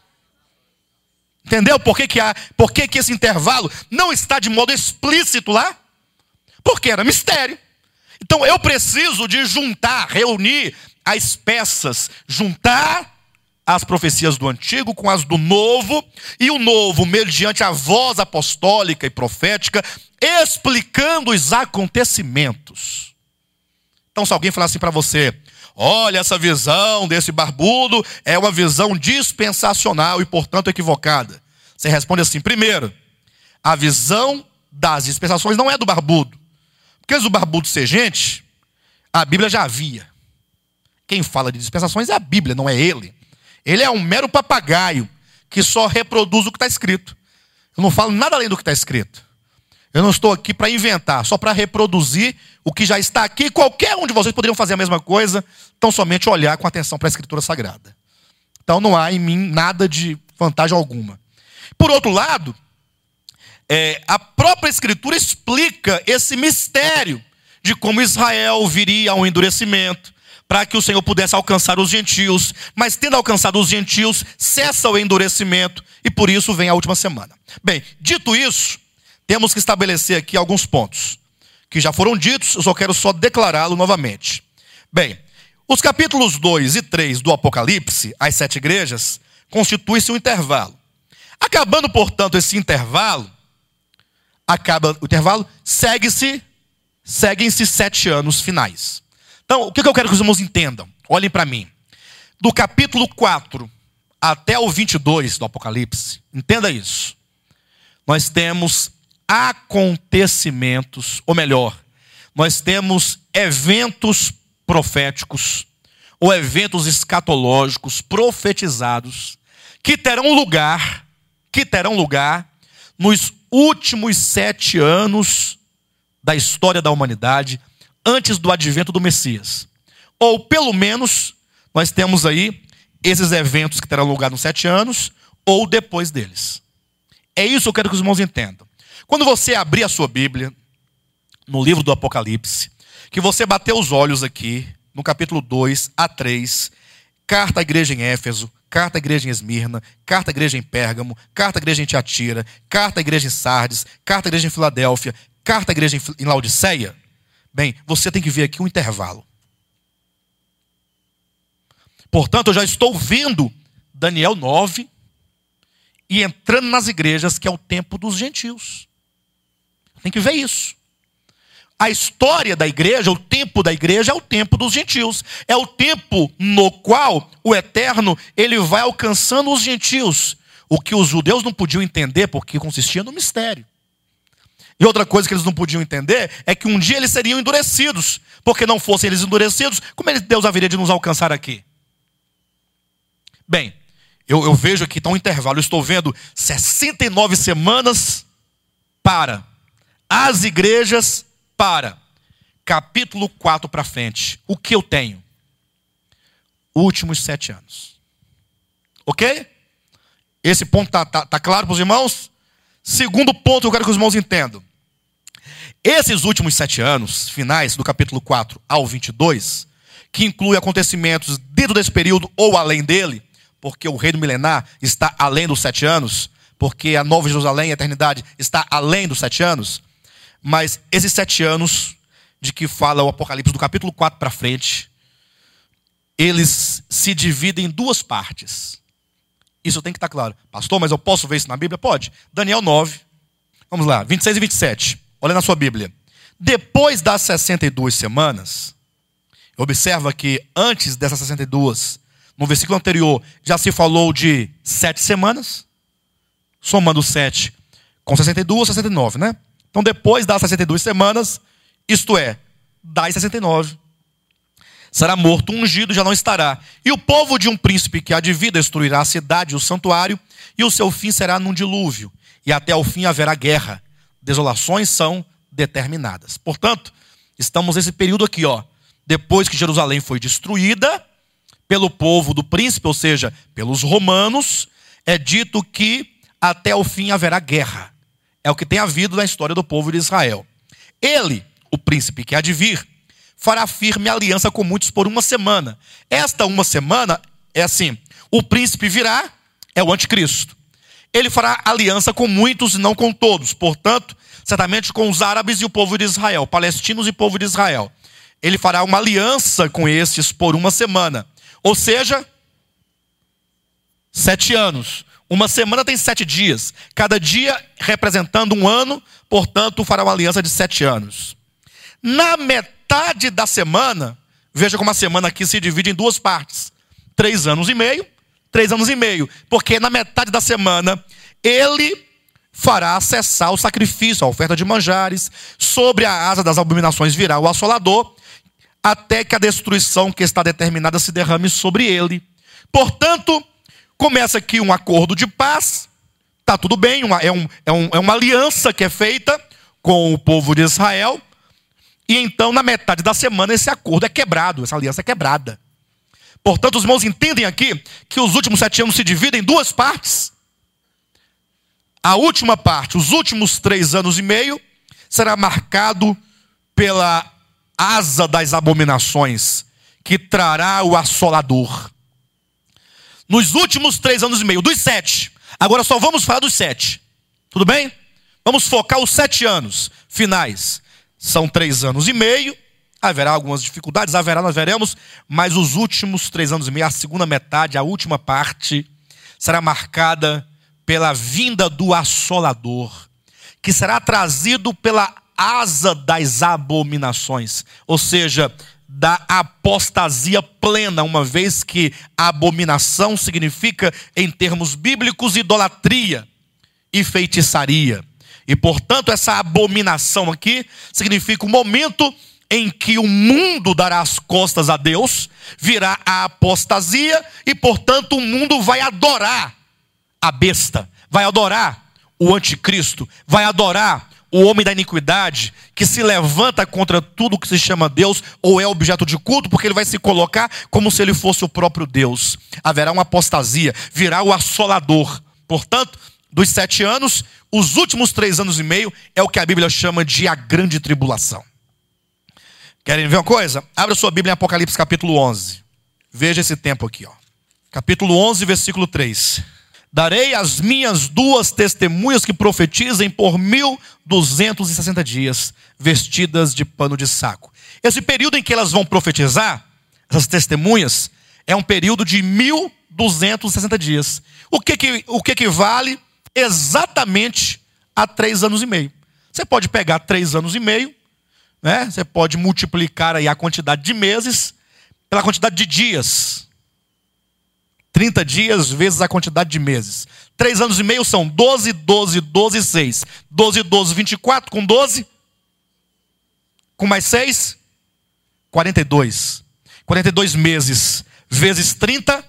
Entendeu por que esse intervalo não está de modo explícito lá? Porque era mistério. Então eu preciso de juntar, reunir as peças, juntar as profecias do Antigo com as do Novo, e o Novo, mediante a voz apostólica e profética, explicando os acontecimentos. Então, se alguém falar assim para você: olha, essa visão desse barbudo é uma visão dispensacional e, portanto, equivocada. Você responde assim: primeiro, a visão das dispensações não é do barbudo. Porque se o barbudo ser gente, a Bíblia já havia. Quem fala de dispensações é a Bíblia, não é ele. Ele é um mero papagaio que só reproduz o que está escrito. Eu não falo nada além do que está escrito. Eu não estou aqui para inventar, só para reproduzir o que já está aqui. Qualquer um de vocês poderiam fazer a mesma coisa, então somente olhar com atenção para a Escritura Sagrada. Então não há em mim nada de vantagem alguma. Por outro lado, a própria Escritura explica esse mistério de como Israel viria a um endurecimento, para que o Senhor pudesse alcançar os gentios, mas tendo alcançado os gentios, cessa o endurecimento, e por isso vem a última semana. Bem, dito isso, temos que estabelecer aqui alguns pontos, que já foram ditos, eu quero declará-lo novamente. Bem, os capítulos 2 e 3 do Apocalipse, as 7 igrejas, constituem-se um intervalo. Acabando, portanto, esse intervalo, seguem-se 7 anos finais. Então, o que eu quero que os irmãos entendam? Olhem para mim. Do capítulo 4 até o 22 do Apocalipse, entenda isso. Nós temos acontecimentos, ou melhor, nós temos eventos proféticos, ou eventos escatológicos profetizados, que terão lugar nos últimos 7 anos da história da humanidade, antes do advento do Messias. Ou, pelo menos, nós temos aí esses eventos que terão lugar nos 7 anos, ou depois deles. É isso que eu quero que os irmãos entendam. Quando você abrir a sua Bíblia, no livro do Apocalipse, que você bater os olhos aqui, no capítulo 2 a 3, carta à igreja em Éfeso, carta à igreja em Esmirna, carta à igreja em Pérgamo, carta à igreja em Tiatira, carta à igreja em Sardes, carta à igreja em Filadélfia, carta à igreja em Laodiceia, bem, você tem que ver aqui um intervalo. Portanto, eu já estou vendo Daniel 9 e entrando nas igrejas, que é o tempo dos gentios. Tem que ver isso. A história da igreja, o tempo da igreja é o tempo dos gentios. É o tempo no qual o Eterno ele vai alcançando os gentios. O que os judeus não podiam entender, porque consistia no mistério. E outra coisa que eles não podiam entender é que um dia eles seriam endurecidos. Porque não fossem eles endurecidos, como Deus haveria de nos alcançar aqui? Bem, eu vejo aqui, está um intervalo. Eu estou vendo 69 semanas para as igrejas, para capítulo 4 para frente. O que eu tenho? Últimos 7 anos. Ok? Esse ponto tá claro para os irmãos? Segundo ponto, eu quero que os irmãos entendam. Esses últimos 7 anos, finais do capítulo 4 ao 22, que inclui acontecimentos dentro desse período ou além dele, porque o reino milenar está além dos 7 anos, porque a Nova Jerusalém, a eternidade, está além dos 7 anos, mas esses 7 anos de que fala o Apocalipse do capítulo 4 para frente, eles se dividem em 2 partes. Isso tem que estar claro. Pastor, mas eu posso ver isso na Bíblia? Pode. Daniel 9, vamos lá, 26 e 27. Olha na sua Bíblia. Depois das 62 semanas, observa que antes dessas 62, no versículo anterior, já se falou de 7 semanas, somando 7 com 62, 69, né? Então, depois das 62 semanas, isto é, das 69, será morto um ungido, já não estará. E o povo de um príncipe que há de vir destruirá a cidade e o santuário, e o seu fim será num dilúvio. E até o fim haverá guerra. Desolações são determinadas. Portanto, estamos nesse período aqui, ó. Depois que Jerusalém foi destruída pelo povo do príncipe, ou seja, pelos romanos, é dito que até o fim haverá guerra. É o que tem havido na história do povo de Israel. Ele, o príncipe que há de vir, fará firme aliança com muitos por 1 semana. Esta 1 semana é assim: o príncipe virá, é o anticristo. Ele fará aliança com muitos e não com todos. Portanto, certamente com os árabes e o povo de Israel, palestinos e povo de Israel. ele fará uma aliança com estes por uma semana. Ou seja, 7 anos. Uma semana tem 7 dias. Cada dia representando um ano, portanto, fará uma aliança de 7 anos. Na metade da semana, veja como a semana aqui se divide em 2 partes. 3 anos e meio, 3 anos e meio. Porque na metade da semana, ele fará cessar o sacrifício, a oferta de manjares. Sobre a asa das abominações virá o assolador, até que a destruição que está determinada se derrame sobre ele. Portanto, começa aqui um acordo de paz. Está tudo bem, é uma aliança que é feita com o povo de Israel. E então, na metade da semana, esse acordo é quebrado, essa aliança é quebrada. Portanto, os irmãos entendem aqui que os últimos 7 anos se dividem em 2 partes. A última parte, os últimos 3 anos e meio, será marcado pela asa das abominações, que trará o assolador. Nos últimos 3 anos e meio, dos 7, agora só vamos falar dos 7, tudo bem? Vamos focar os 7 anos finais. São 3 anos e meio, haverá algumas dificuldades, nós veremos, mas os últimos 3 anos e meio, a segunda metade, a última parte, será marcada pela vinda do assolador, que será trazido pela asa das abominações, ou seja, da apostasia plena, uma vez que a abominação significa, em termos bíblicos, idolatria e feitiçaria. E, portanto, essa abominação aqui significa o momento em que o mundo dará as costas a Deus, virá a apostasia e, portanto, o mundo vai adorar a besta, vai adorar o anticristo, vai adorar o homem da iniquidade, que se levanta contra tudo que se chama Deus ou é objeto de culto, porque ele vai se colocar como se ele fosse o próprio Deus. Haverá uma apostasia, virá o assolador. Portanto, dos 7 anos, os últimos 3 anos e meio é o que a Bíblia chama de a grande tribulação. Querem ver uma coisa? Abra sua Bíblia em Apocalipse capítulo 11. Veja esse tempo aqui, ó. Capítulo 11, versículo 3. Darei as minhas 2 testemunhas que profetizem por 1260 dias, vestidas de pano de saco. Esse período em que elas vão profetizar, essas testemunhas, é um período de 1260 dias. O que equivale exatamente a 3 anos e meio. Você pode pegar 3 anos e meio, né? Você pode multiplicar aí a quantidade de meses pela quantidade de dias. 30 dias vezes a quantidade de meses. 3 anos e meio são 12, 12, 12, 6. 12, 12, 24, com 12. Com mais 6, 42. 42 meses vezes 30,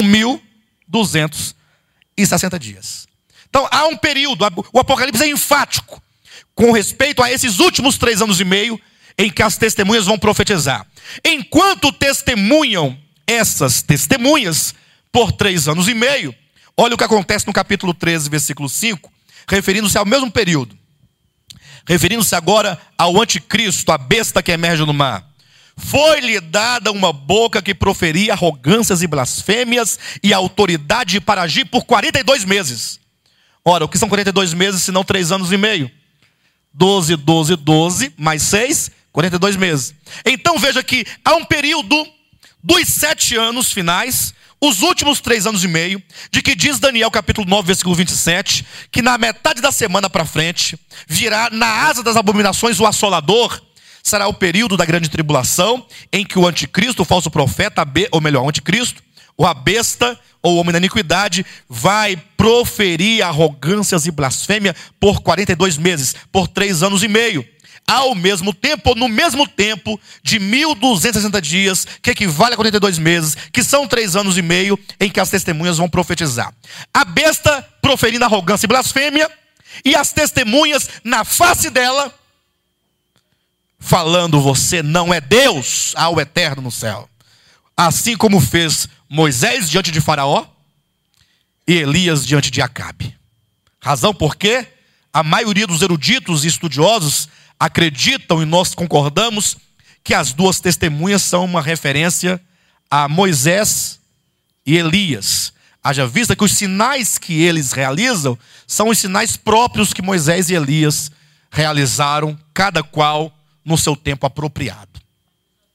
1260 dias. Então há um período, o Apocalipse é enfático com respeito a esses últimos 3 anos e meio em que as testemunhas vão profetizar. Enquanto testemunham essas testemunhas por 3 anos e meio, olha o que acontece no capítulo 13, versículo 5, referindo-se ao mesmo período. Referindo-se agora ao anticristo, a besta que emerge no mar. Foi-lhe dada uma boca que proferia arrogâncias e blasfêmias e autoridade para agir por 42 meses. Ora, o que são 42 meses se não 3 anos e meio? 12, 12, 12, mais 6, 42 meses. Então veja que há um período dos 7 anos finais, os últimos 3 anos e meio, de que diz Daniel capítulo 9, versículo 27, que na metade da semana para frente, virá na asa das abominações o assolador. Será o período da grande tribulação, em que o anticristo, o falso profeta, ou melhor, o anticristo, ou a besta, ou o homem da iniquidade, vai proferir arrogâncias e blasfêmia por 42 meses, por 3 anos e meio. Ao mesmo tempo, ou no mesmo tempo de 1260 dias, que equivale a 42 meses, que são 3 anos e meio, em que as testemunhas vão profetizar. A besta proferindo arrogância e blasfêmia, e as testemunhas na face dela, falando: você não é Deus, há o eterno no céu. Assim como fez Moisés diante de Faraó e Elias diante de Acabe. Razão por quê? A maioria dos eruditos e estudiosos acreditam, e nós concordamos, que as 2 testemunhas são uma referência a Moisés e Elias. Haja vista que os sinais que eles realizam são os sinais próprios que Moisés e Elias realizaram, cada qual no seu tempo apropriado.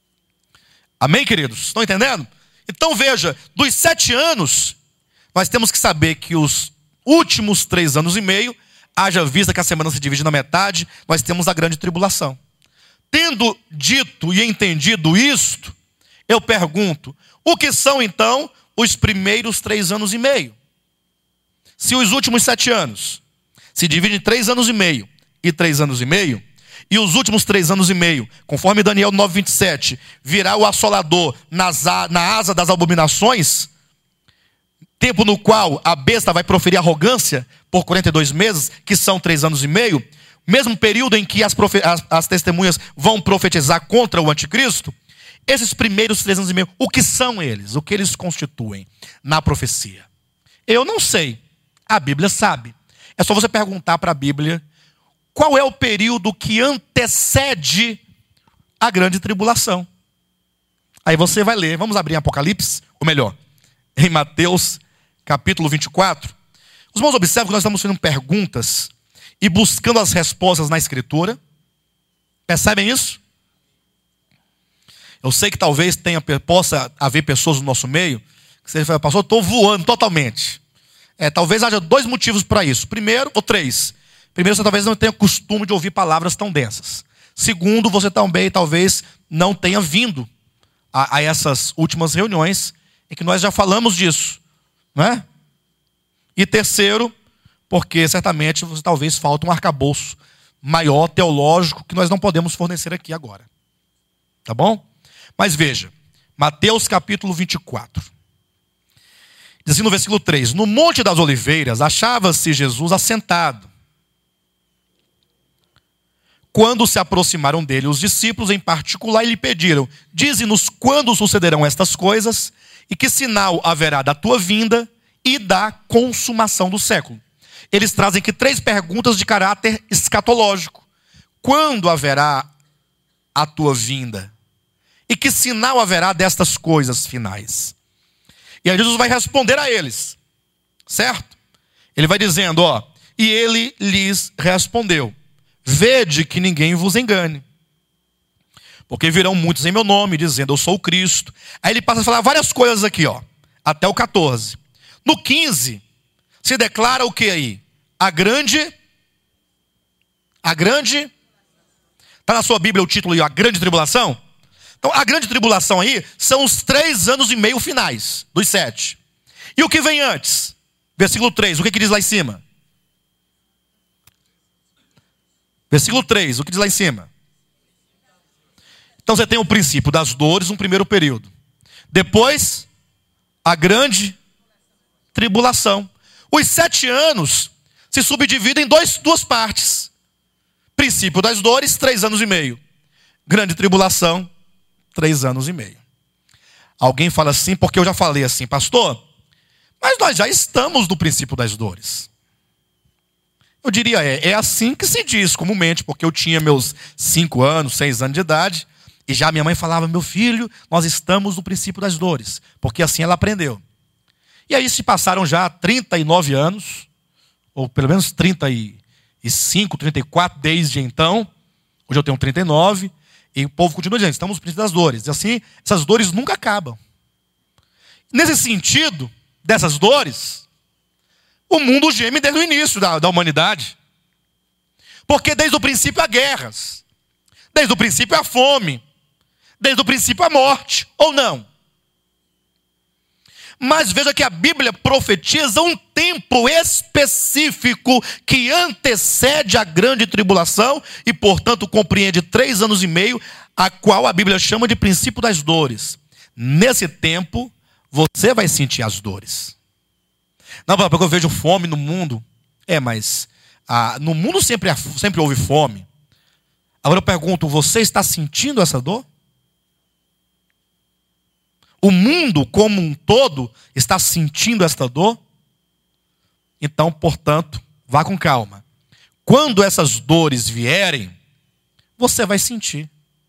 Amém, queridos? Estão entendendo? Então veja, dos 7 anos, nós temos que saber que os últimos 3 anos e meio, haja vista que a semana se divide na metade, nós temos a grande tribulação. Tendo dito e entendido isto, eu pergunto, o que são então os primeiros 3 anos e meio? Se os últimos 7 anos se dividem em 3 anos e meio e 3 anos e meio, e os últimos 3 anos e meio, conforme Daniel 9:27, virá o assolador na asa das abominações, tempo no qual a besta vai proferir arrogância por 42 meses, que são 3 anos e meio, mesmo período em que as testemunhas vão profetizar contra o anticristo, esses primeiros 3 anos e meio, o que são eles? O que eles constituem na profecia? Eu não sei, a Bíblia sabe. É só você perguntar para a Bíblia qual é o período que antecede a grande tribulação. Aí você vai ler, vamos abrir em Apocalipse, ou melhor, em Mateus capítulo 24. Os irmãos observam que nós estamos fazendo perguntas e buscando as respostas na Escritura. Percebem isso? Eu sei que talvez possa haver pessoas no nosso meio que você fala, pastor, eu estou voando totalmente. Talvez haja 2 motivos para isso. Primeiro, ou 3. Primeiro, você talvez não tenha costume de ouvir palavras tão densas. Segundo, você também talvez não tenha vindo a essas últimas reuniões em que nós já falamos disso, não é? E terceiro, porque certamente você talvez falta um arcabouço maior, teológico, que nós não podemos fornecer aqui agora. Tá bom? Mas veja, Mateus capítulo 24. Diz assim no versículo 3, no Monte das Oliveiras achava-se Jesus assentado. Quando se aproximaram dele os discípulos em particular e lhe pediram, dize-nos quando sucederão estas coisas e que sinal haverá da tua vinda e da consumação do século. Eles trazem aqui 3 perguntas de caráter escatológico. Quando haverá a tua vinda? E que sinal haverá destas coisas finais? E aí Jesus vai responder a eles, certo? Ele vai dizendo, e ele lhes respondeu, vede que ninguém vos engane, porque virão muitos em meu nome, dizendo, eu sou o Cristo. Aí ele passa a falar várias coisas aqui, até o 14. No 15, se declara o que aí? A grande, está na sua Bíblia o título aí, a grande tribulação? Então, a grande tribulação aí são os 3 anos e meio finais, dos 7. E o que vem antes? Versículo 3, o que diz lá em cima? Versículo 3, o que diz lá em cima? Então você tem o princípio das dores, um primeiro período. Depois, a grande tribulação. Os 7 anos se subdividem em 2 partes. Princípio das dores, 3 anos e meio. Grande tribulação, 3 anos e meio. Alguém fala assim, porque eu já falei assim, pastor, mas nós já estamos no princípio das dores. Eu diria, é assim que se diz comumente, porque eu tinha meus 5 anos, 6 anos de idade, e já minha mãe falava, meu filho, nós estamos no princípio das dores, porque assim ela aprendeu. E aí se passaram já 39 anos, ou pelo menos 35, 34 desde então, hoje eu tenho 39, e o povo continua dizendo, estamos no princípio das dores. E assim, essas dores nunca acabam. Nesse sentido, dessas dores, o mundo geme desde o início da humanidade. Porque desde o princípio há guerras. Desde o princípio há fome. Desde o princípio há morte. Ou não? Mas veja que a Bíblia profetiza um tempo específico que antecede a grande tribulação e, portanto, compreende 3 anos e meio, a qual a Bíblia chama de princípio das dores. Nesse tempo, você vai sentir as dores. Não, porque eu vejo fome no mundo. Mas no mundo sempre houve fome. Agora eu pergunto, você está sentindo essa dor? O mundo como um todo está sentindo esta dor? Então, portanto, vá com calma. Quando essas dores vierem, você vai sentir.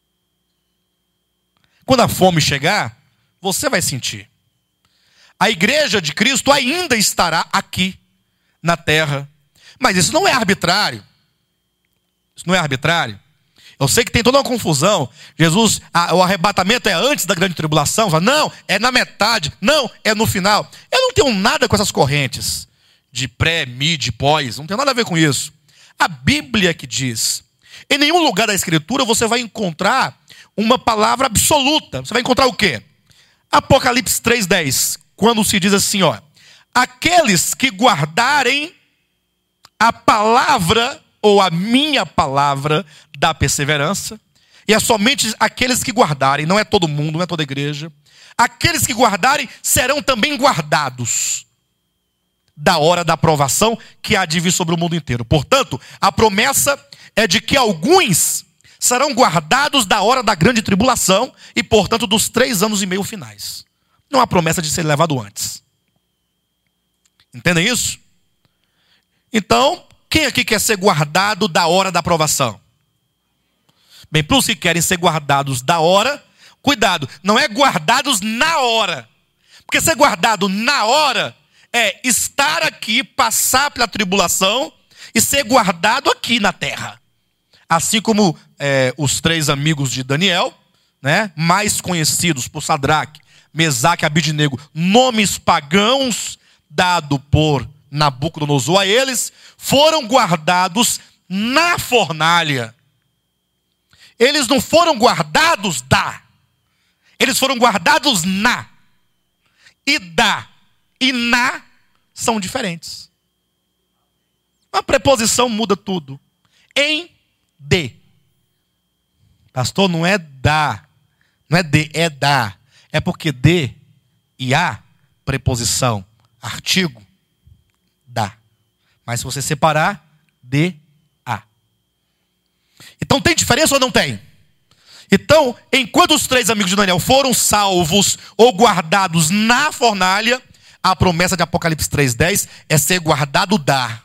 Quando a fome chegar, você vai sentir. A igreja de Cristo ainda estará aqui, na terra. Mas isso não é arbitrário. Isso não é arbitrário. Eu sei que tem toda uma confusão. Jesus, o arrebatamento é antes da grande tribulação. Fala, não, é na metade. Não, é no final. Eu não tenho nada com essas correntes de pré, mid, pós. Não tem nada a ver com isso. A Bíblia que diz. Em nenhum lugar da Escritura você vai encontrar uma palavra absoluta. Você vai encontrar o quê? Apocalipse 3:10. Quando se diz assim, ó. Aqueles que guardarem a palavra ou a minha palavra da perseverança, e é somente aqueles que guardarem, não é todo mundo, não é toda a igreja, aqueles que guardarem serão também guardados da hora da provação que há de vir sobre o mundo inteiro. Portanto, a promessa é de que alguns serão guardados da hora da grande tribulação e, portanto, dos 3 anos e meio finais. Não há promessa de ser levado antes. Entendem isso? Então, quem aqui quer ser guardado da hora da provação? Bem, para os que querem ser guardados da hora, cuidado, não é guardados na hora. Porque ser guardado na hora é estar aqui, passar pela tribulação e ser guardado aqui na terra. Assim como os 3 amigos de Daniel, né, mais conhecidos por Sadraque, Mesaque e Abidnego, nomes pagãos dado por Nabucodonosor a eles, foram guardados na fornalha. Eles não foram guardados da. Eles foram guardados na. E da e na são diferentes. A preposição muda tudo. Em, de. Pastor, não é da. Não é de, é da. É porque de e a, preposição, artigo, dá. Mas se você separar, de, a. Então tem diferença ou não tem? Então, enquanto os 3 amigos de Daniel foram salvos ou guardados na fornalha, a promessa de Apocalipse 3:10 é ser guardado da.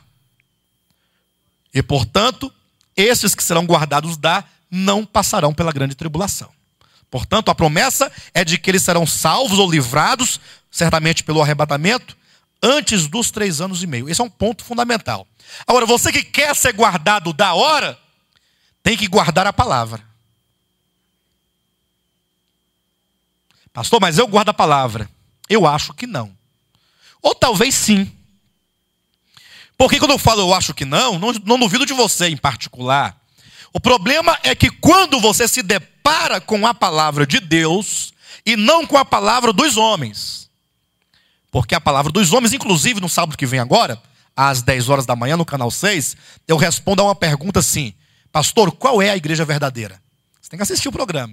E, portanto, esses que serão guardados da não passarão pela grande tribulação. Portanto, a promessa é de que eles serão salvos ou livrados, certamente pelo arrebatamento, antes dos 3 anos e meio. Esse é um ponto fundamental. Agora, você que quer ser guardado da hora, tem que guardar a palavra. Pastor, mas eu guardo a palavra. Eu acho que não. Ou talvez sim. Porque quando eu falo eu acho que não duvido de você em particular. O problema é que quando você se depara com a palavra de Deus e não com a palavra dos homens. Porque a palavra dos homens, inclusive no sábado que vem agora, às 10 horas da manhã, no canal 6, eu respondo a uma pergunta assim: pastor, qual é a igreja verdadeira? Você tem que assistir o programa.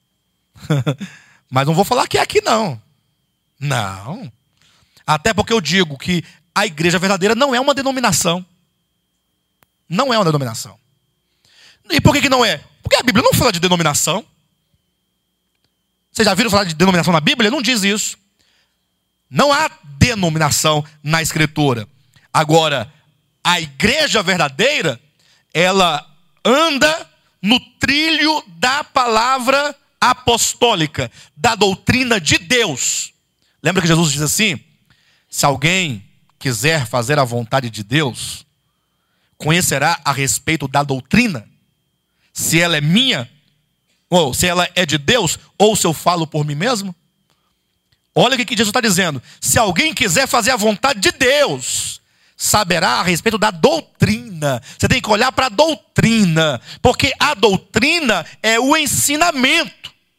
Mas não vou falar que é aqui não. Não. Até porque eu digo que a igreja verdadeira não é uma denominação. Não é uma denominação. E por que não é? Porque a Bíblia não fala de denominação. Vocês já viram falar de denominação na Bíblia? Não diz isso. Não há denominação na Escritura. Agora, a igreja verdadeira, ela anda no trilho da palavra apostólica, da doutrina de Deus. Lembra que Jesus diz assim: se alguém quiser fazer a vontade de Deus, conhecerá a respeito da doutrina, se ela é minha, ou se ela é de Deus, ou se eu falo por mim mesmo. Olha o que Jesus está dizendo: se alguém quiser fazer a vontade de Deus, saberá a respeito da doutrina. Você tem que olhar para a doutrina, porque a doutrina é o ensinamento.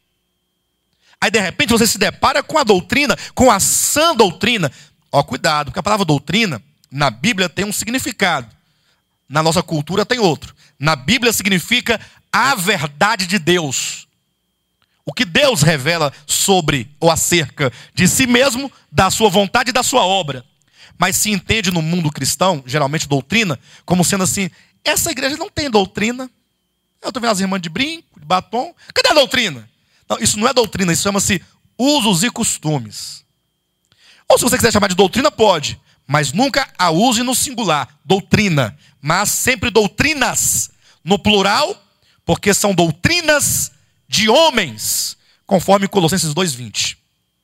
Aí de repente você se depara com a doutrina, com a sã doutrina. Ó, cuidado, porque a palavra doutrina na Bíblia tem um significado. Na nossa cultura tem outro. Na Bíblia significa a verdade de Deus. O que Deus revela sobre ou acerca de si mesmo, da sua vontade e da sua obra. Mas se entende no mundo cristão, geralmente doutrina, como sendo assim: essa igreja não tem doutrina. Eu estou vendo as irmãs de brinco, de batom. Cadê a doutrina? Não, isso não é doutrina, isso chama-se usos e costumes. Ou se você quiser chamar de doutrina, pode. Mas nunca a use no singular, doutrina. Mas sempre doutrinas no plural, porque são doutrinas de homens, conforme Colossenses 2:20.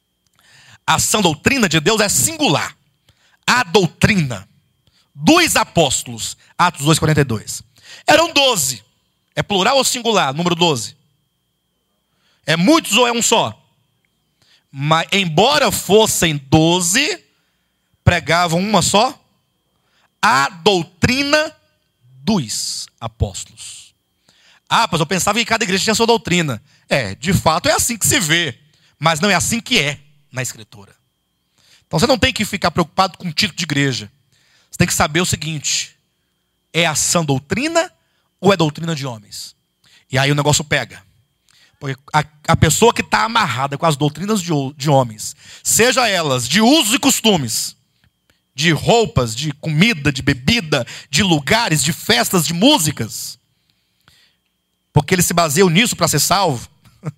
A sã doutrina de Deus é singular. A doutrina dos apóstolos, Atos 2:42. Eram 12. É plural ou singular, número 12? É muitos ou é um só? Mas, embora fossem 12, pregavam uma só? A doutrina dos apóstolos. Mas eu pensava que cada igreja tinha sua doutrina. De fato é assim que se vê. Mas não é assim que é na Escritura. Então você não tem que ficar preocupado com o título de igreja. Você tem que saber o seguinte: é a sã doutrina ou é doutrina de homens? E aí o negócio pega. Porque a pessoa que está amarrada com as doutrinas de homens, seja elas de usos e costumes, de roupas, de comida, de bebida, de lugares, de festas, de músicas, porque eles se baseiam nisso para ser salvo.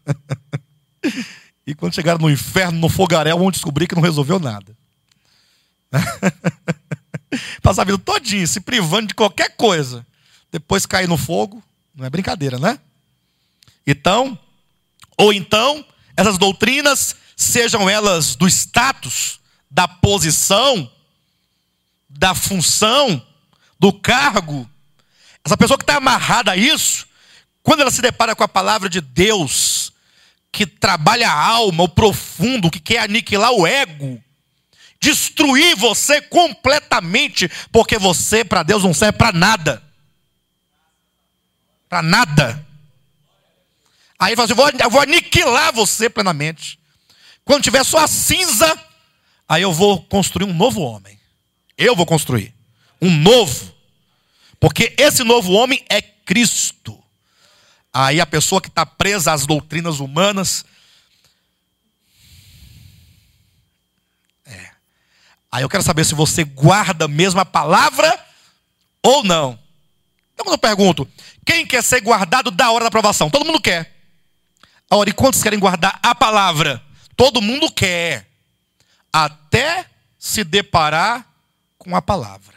E quando chegaram no inferno, no fogaréu, vão descobrir que não resolveu nada. Passar a vida todinha se privando de qualquer coisa, depois cair no fogo, não é brincadeira, né? Então, essas doutrinas, sejam elas do status, da posição, da função, do cargo, essa pessoa que está amarrada a isso, quando ela se depara com a palavra de Deus, que trabalha a alma, o profundo, que quer aniquilar o ego, destruir você completamente, porque você para Deus não serve para nada. Para nada. Aí ele fala assim, eu vou aniquilar você plenamente. Quando tiver só a cinza, aí eu vou construir um novo homem. Eu vou construir um novo. Porque esse novo homem é Cristo. Aí a pessoa que está presa às doutrinas humanas, aí eu quero saber se você guarda mesmo a palavra ou não. Então quando eu pergunto, quem quer ser guardado da hora da aprovação? Todo mundo quer. Ora, e quantos querem guardar a palavra? Todo mundo quer. Até se deparar com a palavra.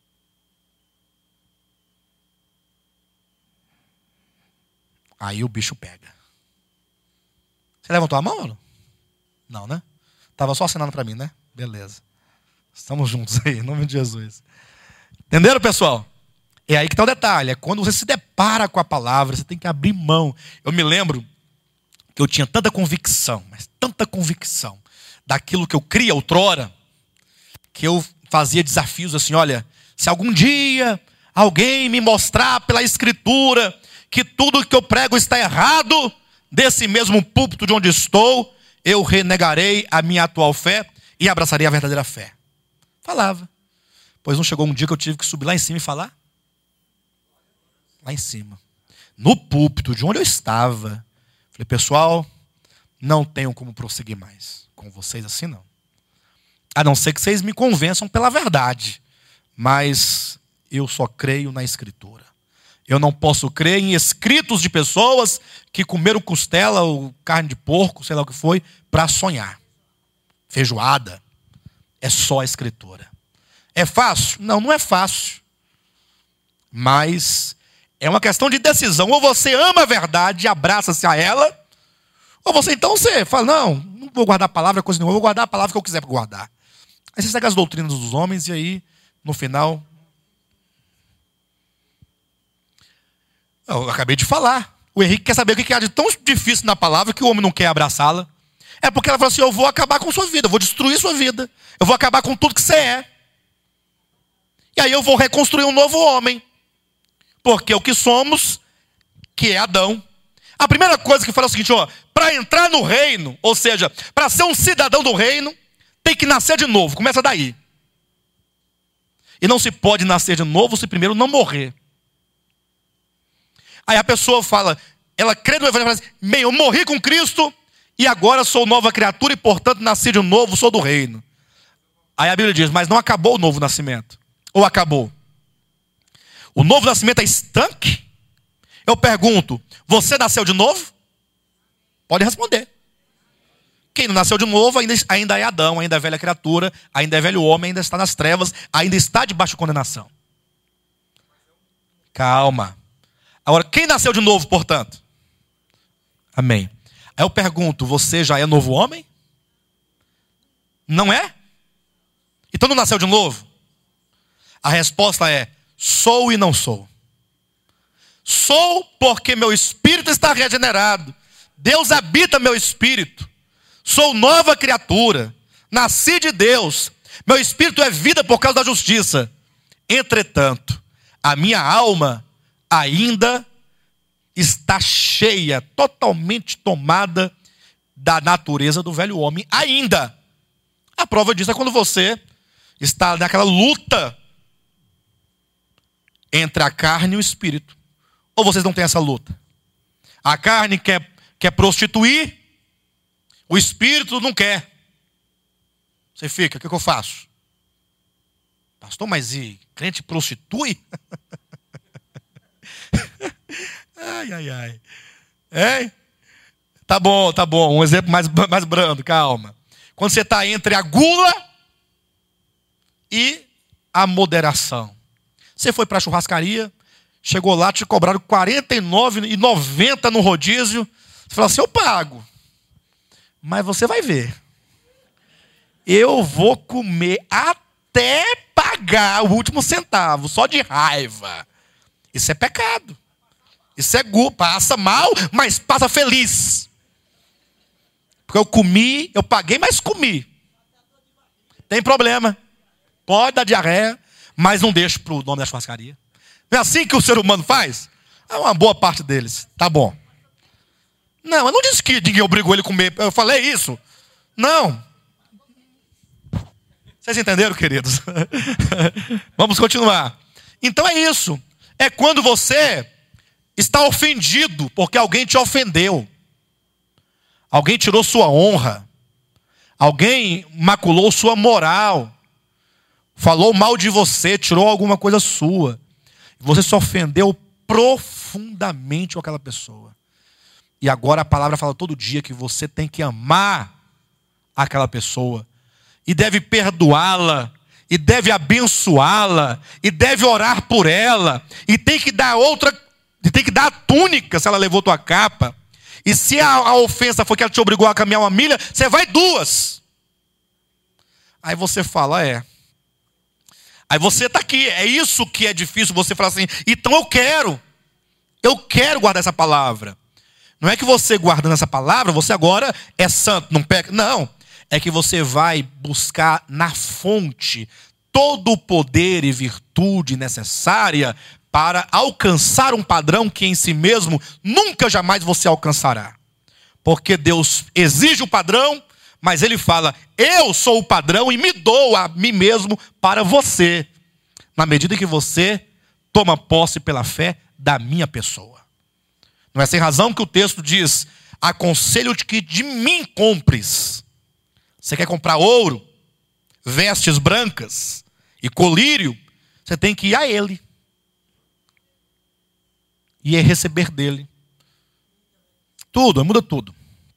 Aí o bicho pega. Você levantou a mão, ou não? Não, né? Estava só assinando para mim, né? Beleza. Estamos juntos aí, em nome de Jesus. Entenderam, pessoal? É aí que está o detalhe. É quando você se depara com a palavra, você tem que abrir mão. Eu me lembro que eu tinha tanta convicção, mas tanta convicção daquilo que eu cria outrora, que eu fazia desafios assim, olha, se algum dia alguém me mostrar pela Escritura que tudo que eu prego está errado, desse mesmo púlpito de onde estou, eu renegarei a minha atual fé e abraçarei a verdadeira fé. Falava. Pois não chegou um dia que eu tive que subir lá em cima e falar? Lá em cima. No púlpito de onde eu estava. Falei, pessoal, não tenho como prosseguir mais com vocês assim não. A não ser que vocês me convençam pela verdade. Mas eu só creio na Escritura. Eu não posso crer em escritos de pessoas que comeram costela ou carne de porco, sei lá o que foi, para sonhar. Feijoada. É só a Escritura. É fácil? Não, não é fácil. Mas é uma questão de decisão. Ou você ama a verdade e abraça-se a ela, ou você fala, não vou guardar a palavra, coisa nenhuma, eu vou guardar a palavra que eu quiser para guardar. Aí você segue as doutrinas dos homens e aí, no final... Eu acabei de falar. O Henrique quer saber o que há de tão difícil na palavra que o homem não quer abraçá-la. É porque ela fala assim, eu vou acabar com sua vida, eu vou destruir sua vida. Eu vou acabar com tudo que você é. E aí eu vou reconstruir um novo homem. Porque o que somos, que é Adão. A primeira coisa que fala é o seguinte, para entrar no reino, ou seja, para ser um cidadão do reino, tem que nascer de novo. Começa daí. E não se pode nascer de novo se primeiro não morrer. Aí a pessoa fala, ela crê no evangelho, fala assim, eu morri com Cristo e agora sou nova criatura e portanto nasci de novo, sou do reino. Aí a Bíblia diz, mas não acabou o novo nascimento. Ou acabou? O novo nascimento é estanque? Eu pergunto, você nasceu de novo? Pode responder. Quem não nasceu de novo ainda é Adão, ainda é velha criatura, ainda é velho homem, ainda está nas trevas, ainda está debaixo de condenação. Calma. Agora, quem nasceu de novo, portanto? Amém. Aí eu pergunto, você já é novo homem? Não é? Então não nasceu de novo? A resposta é, sou e não sou. Sou porque meu espírito está regenerado. Deus habita meu espírito. Sou nova criatura. Nasci de Deus. Meu espírito é vida por causa da justiça. Entretanto, a minha alma ainda está cheia, totalmente tomada da natureza do velho homem. Ainda. A prova disso é quando você está naquela luta entre a carne e o espírito. Ou vocês não têm essa luta? A carne quer prostituir, o espírito não quer. Você fica, o que eu faço? Pastor, mas e crente prostitui? Ai. É? Tá bom. Um exemplo mais brando, calma. Quando você está entre a gula e a moderação. Você foi para a churrascaria, chegou lá, te cobraram R$ 49,90 no rodízio. Você falou assim, eu pago. Mas você vai ver. Eu vou comer até pagar o último centavo, só de raiva. Isso é pecado. Isso é passa mal, mas passa feliz. Porque eu paguei, mas comi. Tem problema. Pode dar diarreia, mas não deixa para o nome da churrascaria. Não é assim que o ser humano faz? É uma boa parte deles. Tá bom. Não, eu não disse que ninguém obrigou ele a comer. Eu falei isso. Não. Vocês entenderam, queridos? Vamos continuar. Então é isso. É quando você está ofendido porque alguém te ofendeu. Alguém tirou sua honra. Alguém maculou sua moral. Falou mal de você, tirou alguma coisa sua. Você se ofendeu profundamente com aquela pessoa. E agora a palavra fala todo dia que você tem que amar aquela pessoa. E deve perdoá-la. E deve abençoá-la. E deve orar por ela. E tem que dar a túnica se ela levou tua capa. E se a ofensa foi que ela te obrigou a caminhar uma milha, você vai 2. Aí você fala, Aí você está aqui, é isso que é difícil você falar assim, então eu quero guardar essa palavra. Não é que você guardando essa palavra, você agora é santo, não peca. Não, é que você vai buscar na fonte todo o poder e virtude necessária para alcançar um padrão que em si mesmo nunca jamais você alcançará. Porque Deus exige o padrão, mas Ele fala, eu sou o padrão e me dou a mim mesmo para você. Na medida que você toma posse pela fé da minha pessoa. Não é sem razão que o texto diz, aconselho-te que de mim compres. Você quer comprar ouro, vestes brancas e colírio, você tem que ir a Ele. E receber dele. Tudo, muda tudo.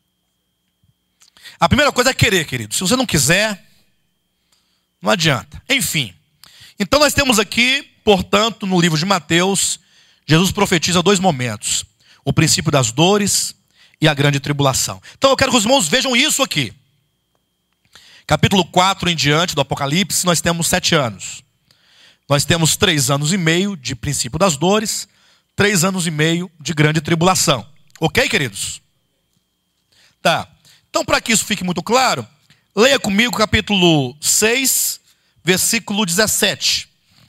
A primeira coisa é querer, querido. Se você não quiser, não adianta. Enfim. Então nós temos aqui, portanto, no livro de Mateus, Jesus profetiza 2 momentos. O princípio das dores e a grande tribulação. Então eu quero que os irmãos vejam isso aqui. Capítulo 4 em diante do Apocalipse, nós temos 7 anos. Nós temos 3 anos e meio de princípio das dores, 3 anos e meio de grande tribulação. Ok, queridos? Tá. Então, para que isso fique muito claro, leia comigo capítulo 6, versículo 17.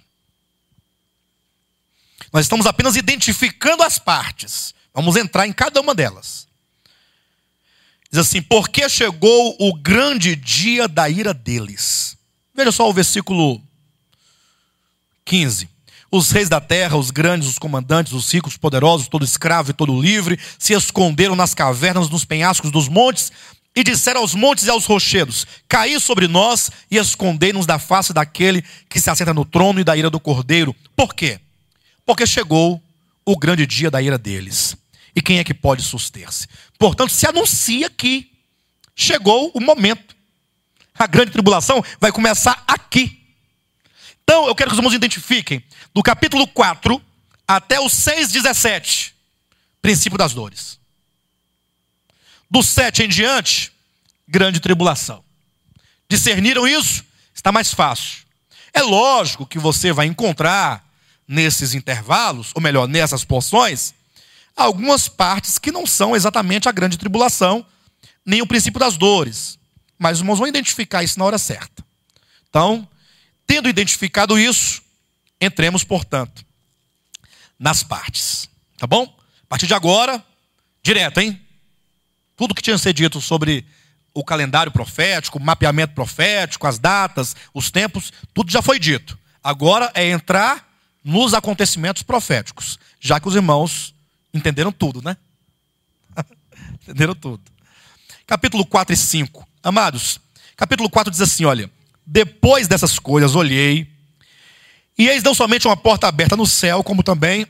Nós estamos apenas identificando as partes. Vamos entrar em cada uma delas. Diz assim, porque chegou o grande dia da ira deles. Veja só o versículo 15. Os reis da terra, os grandes, os comandantes, os ricos, os poderosos, todo escravo e todo livre, se esconderam nas cavernas, nos penhascos dos montes, e disseram aos montes e aos rochedos, caí sobre nós e escondei-nos da face daquele que se assenta no trono e da ira do cordeiro. Por quê? Porque chegou o grande dia da ira deles. E quem é que pode suster-se? Portanto, se anuncia que chegou o momento. A grande tribulação vai começar aqui. Então, eu quero que os irmãos identifiquem, do capítulo 4 até o 6:17, princípio das dores. Do 7 em diante, grande tribulação. Discerniram isso? Está mais fácil. É lógico que você vai encontrar nesses intervalos, ou melhor, nessas porções, algumas partes que não são exatamente a grande tribulação, nem o princípio das dores. Mas os irmãos vão identificar isso na hora certa. Então, tendo identificado isso, entremos, portanto, nas partes. Tá bom? A partir de agora, direto, hein? Tudo que tinha sido dito sobre o calendário profético, o mapeamento profético, as datas, os tempos, tudo já foi dito. Agora é entrar nos acontecimentos proféticos, já que os irmãos entenderam tudo, né? Entenderam tudo. Capítulo 4 e 5. Amados, capítulo 4 diz assim, olha: depois dessas coisas olhei, e eis não somente uma porta aberta no céu, como também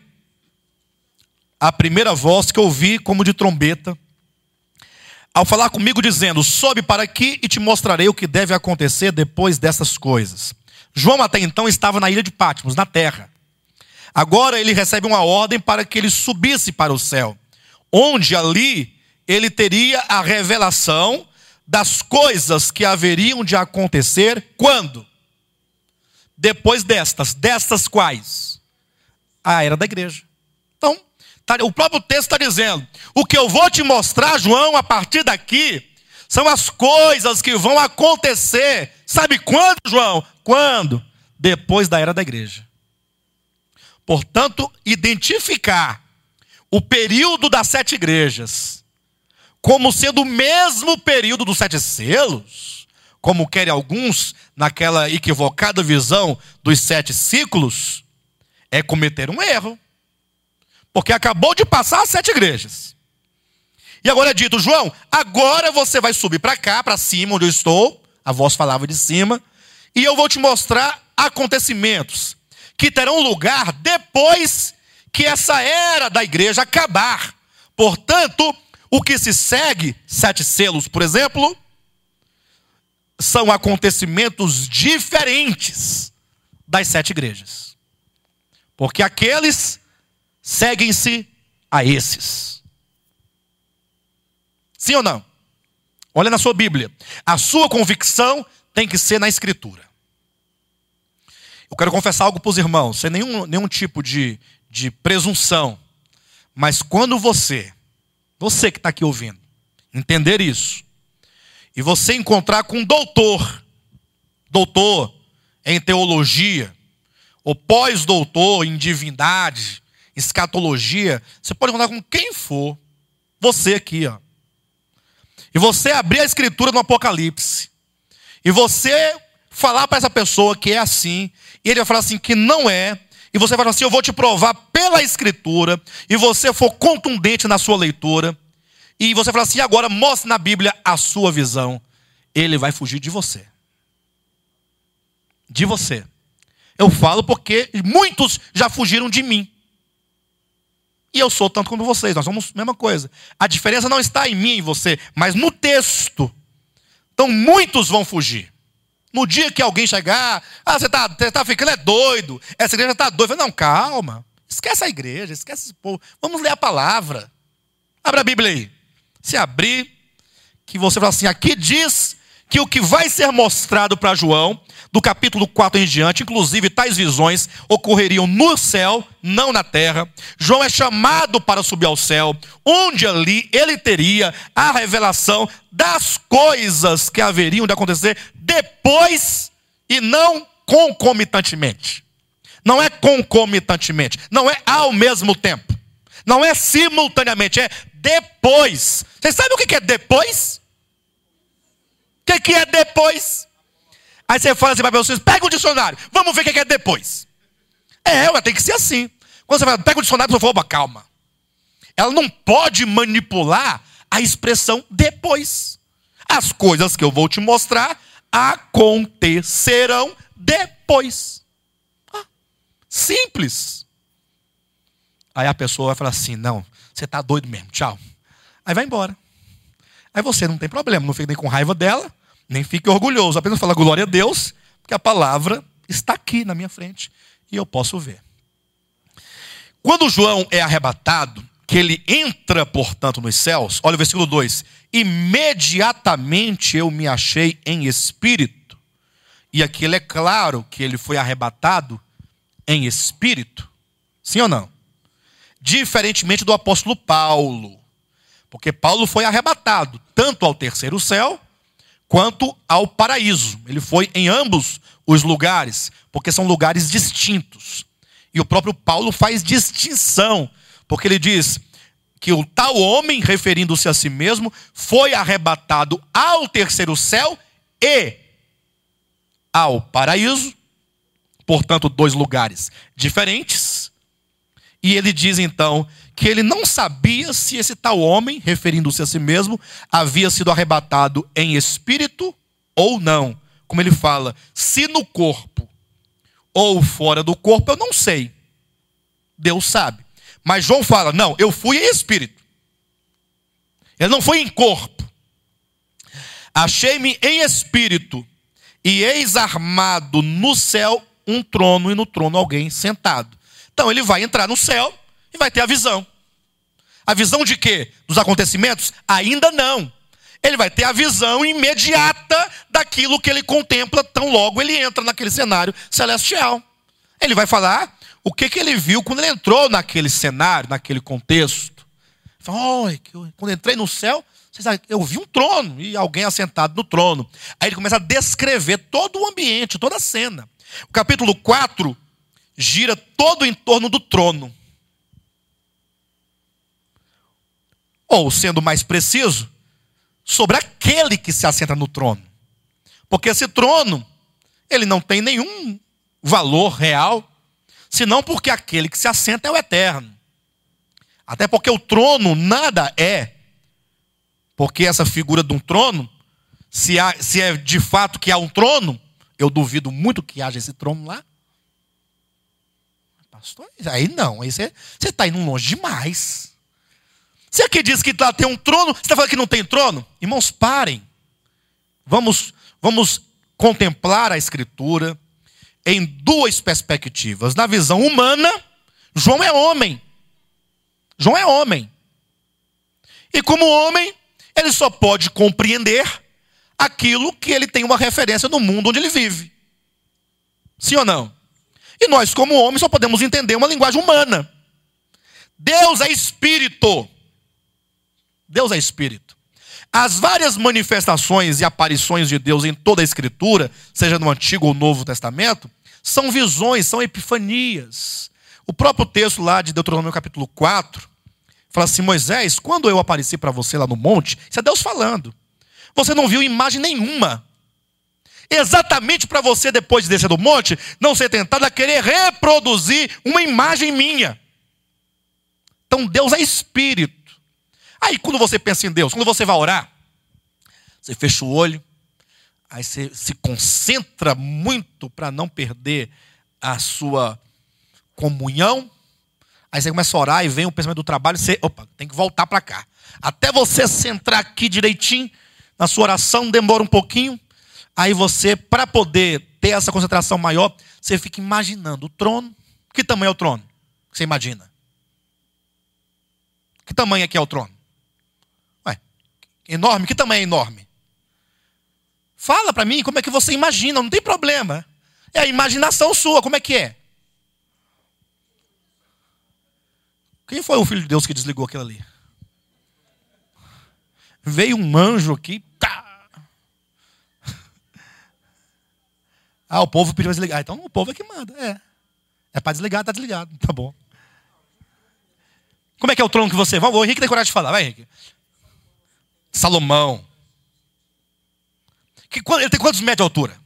a primeira voz que ouvi como de trombeta, ao falar comigo dizendo: sobe para aqui e te mostrarei o que deve acontecer depois dessas coisas. João até então estava na ilha de Patmos, na terra. Agora ele recebe uma ordem para que ele subisse para o céu, onde ali ele teria a revelação das coisas que haveriam de acontecer. Quando? Depois destas quais? A era da igreja. Então, o próprio texto está dizendo: o que eu vou te mostrar, João, a partir daqui, são as coisas que vão acontecer. Sabe quando, João? Quando? Depois da era da igreja. Portanto, identificar o período das 7 igrejas como sendo o mesmo período dos 7 selos, como querem alguns naquela equivocada visão dos 7 ciclos, é cometer um erro. Porque acabou de passar as 7 igrejas. E agora é dito: João, agora você vai subir para cá, para cima, onde eu estou. A voz falava de cima. E eu vou te mostrar acontecimentos que terão lugar depois que essa era da igreja acabar. Portanto, o que se segue, 7 selos, por exemplo, são acontecimentos diferentes das 7 igrejas. Porque aqueles seguem-se a esses. Sim ou não? Olha na sua Bíblia. A sua convicção tem que ser na Escritura. Eu quero confessar algo para os irmãos, sem nenhum tipo de presunção. Mas quando você que está aqui ouvindo, entender isso, e você encontrar com um doutor em teologia, ou pós-doutor em divindade, escatologia, você pode encontrar com quem for, você aqui, ó. E você abrir a escritura no Apocalipse, e você falar para essa pessoa que é assim, e ele vai falar assim que não é, e você vai falar assim: eu vou te provar pela escritura, e você for contundente na sua leitura, e você falar assim: agora mostre na Bíblia a sua visão, ele vai fugir de você. De você. Eu falo porque muitos já fugiram de mim. E eu sou tanto como vocês, nós somos a mesma coisa. A diferença não está em mim e em você, mas no texto. Então muitos vão fugir. No dia que alguém chegar: você tá ficando doido, essa igreja está doida. Não, calma, esquece a igreja, esquece esse povo, vamos ler a palavra. Abra a Bíblia aí. Se abrir, que você fala assim: aqui diz que o que vai ser mostrado para João, do capítulo 4 em diante, inclusive tais visões ocorreriam no céu, não na terra. João é chamado para subir ao céu, onde ali ele teria a revelação das coisas que haveriam de acontecer depois, e não concomitantemente. Não é concomitantemente, não é ao mesmo tempo, não é simultaneamente, é depois. Vocês sabem o que é depois? O que é depois? Aí você fala assim para vocês: pega o dicionário, vamos ver o que é depois. Tem que ser assim. Quando você fala, pega o dicionário, você fala: opa, calma. Ela não pode manipular a expressão depois. As coisas que eu vou te mostrar acontecerão depois. Simples. Aí a pessoa vai falar assim: não, você está doido mesmo, tchau. Aí vai embora. Aí você não tem problema, não fica nem com raiva dela, nem fique orgulhoso, apenas fala glória a Deus, porque a palavra está aqui na minha frente e eu posso ver. Quando João é arrebatado, que ele entra, portanto, nos céus, olha o versículo 2: imediatamente eu me achei em espírito. E aqui ele é claro que ele foi arrebatado em espírito. Sim ou não? Diferentemente do apóstolo Paulo. Porque Paulo foi arrebatado tanto ao terceiro céu quanto ao paraíso. Ele foi em ambos os lugares, porque são lugares distintos. E o próprio Paulo faz distinção, porque ele diz que o tal homem, referindo-se a si mesmo, foi arrebatado ao terceiro céu e ao paraíso, portanto, dois lugares diferentes. E ele diz então que ele não sabia se esse tal homem, referindo-se a si mesmo, havia sido arrebatado em espírito ou não. Como ele fala, se no corpo ou fora do corpo, eu não sei. Deus sabe. Mas João fala, não, eu fui em espírito. Ele não foi em corpo. Achei-me em espírito, e eis armado no céu um trono, e no trono alguém sentado. Então ele vai entrar no céu e vai ter a visão. A visão de quê? Dos acontecimentos? Ainda não. Ele vai ter a visão imediata daquilo que ele contempla tão logo ele entra naquele cenário celestial. Ele vai falar o que ele viu quando ele entrou naquele cenário, naquele contexto. Ele fala, quando entrei no céu, eu vi um trono e alguém assentado no trono. Aí ele começa a descrever todo o ambiente, toda a cena. O capítulo 4 gira todo em torno do trono. Ou, sendo mais preciso, sobre aquele que se assenta no trono. Porque esse trono, ele não tem nenhum valor real, senão porque aquele que se assenta é o eterno. Até porque o trono nada é. Porque essa figura de um trono, se é de fato que há um trono, eu duvido muito que haja esse trono lá. Pastor, aí não, aí você está indo longe demais. Você aqui diz que lá tem um trono, você está falando que não tem trono? Irmãos, parem. Vamos contemplar a Escritura em duas perspectivas. Na visão humana, João é homem. João é homem. E como homem, ele só pode compreender aquilo que ele tem uma referência no mundo onde ele vive. Sim ou não? E nós, como homens, só podemos entender uma linguagem humana. Deus é espírito. Deus é espírito. As várias manifestações e aparições de Deus em toda a Escritura, seja no Antigo ou Novo Testamento, são visões, são epifanias. O próprio texto lá de Deuteronômio capítulo 4, fala assim, Moisés, quando eu apareci para você lá no monte, isso é Deus falando. Você não viu imagem nenhuma. Exatamente para você, depois de descer do monte, não ser tentado a querer reproduzir uma imagem minha. Então Deus é espírito. Aí quando você pensa em Deus, quando você vai orar, você fecha o olho, aí você se concentra muito para não perder a sua comunhão. Aí você começa a orar e vem o pensamento do trabalho, você, tem que voltar para cá. Até você centrar aqui direitinho, na sua oração demora um pouquinho. Aí você, para poder ter essa concentração maior, você fica imaginando o trono. Que tamanho é o trono? Que você imagina? Que tamanho é que é o trono? Enorme? Que tamanho é enorme? Fala para mim como é que você imagina, não tem problema. É a imaginação sua, como é que é? Quem foi o filho de Deus que desligou aquilo ali? Veio um anjo aqui. Tá. O povo pediu para desligar. Então o povo é que manda. É para desligar, está desligado. Tá bom. Como é que é o trono que você... O Henrique tem coragem de falar. Vai, Henrique. Salomão. Ele tem quantos metros de altura?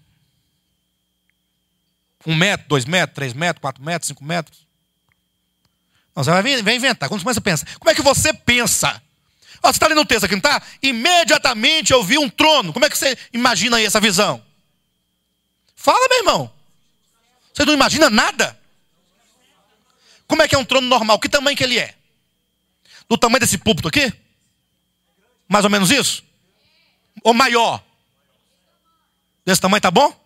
1 metro, 2 metros, 3 metros, 4 metros, 5 metros? Não, você vai inventar. Quando você começa a pensar. Como é que você pensa? Você está lendo o texto aqui, não está? Imediatamente eu vi um trono. Como é que você imagina aí essa visão? Fala, meu irmão. Você não imagina nada? Como é que é um trono normal? Que tamanho que ele é? Do tamanho desse púlpito aqui? Mais ou menos isso? Ou maior? Desse tamanho tá bom?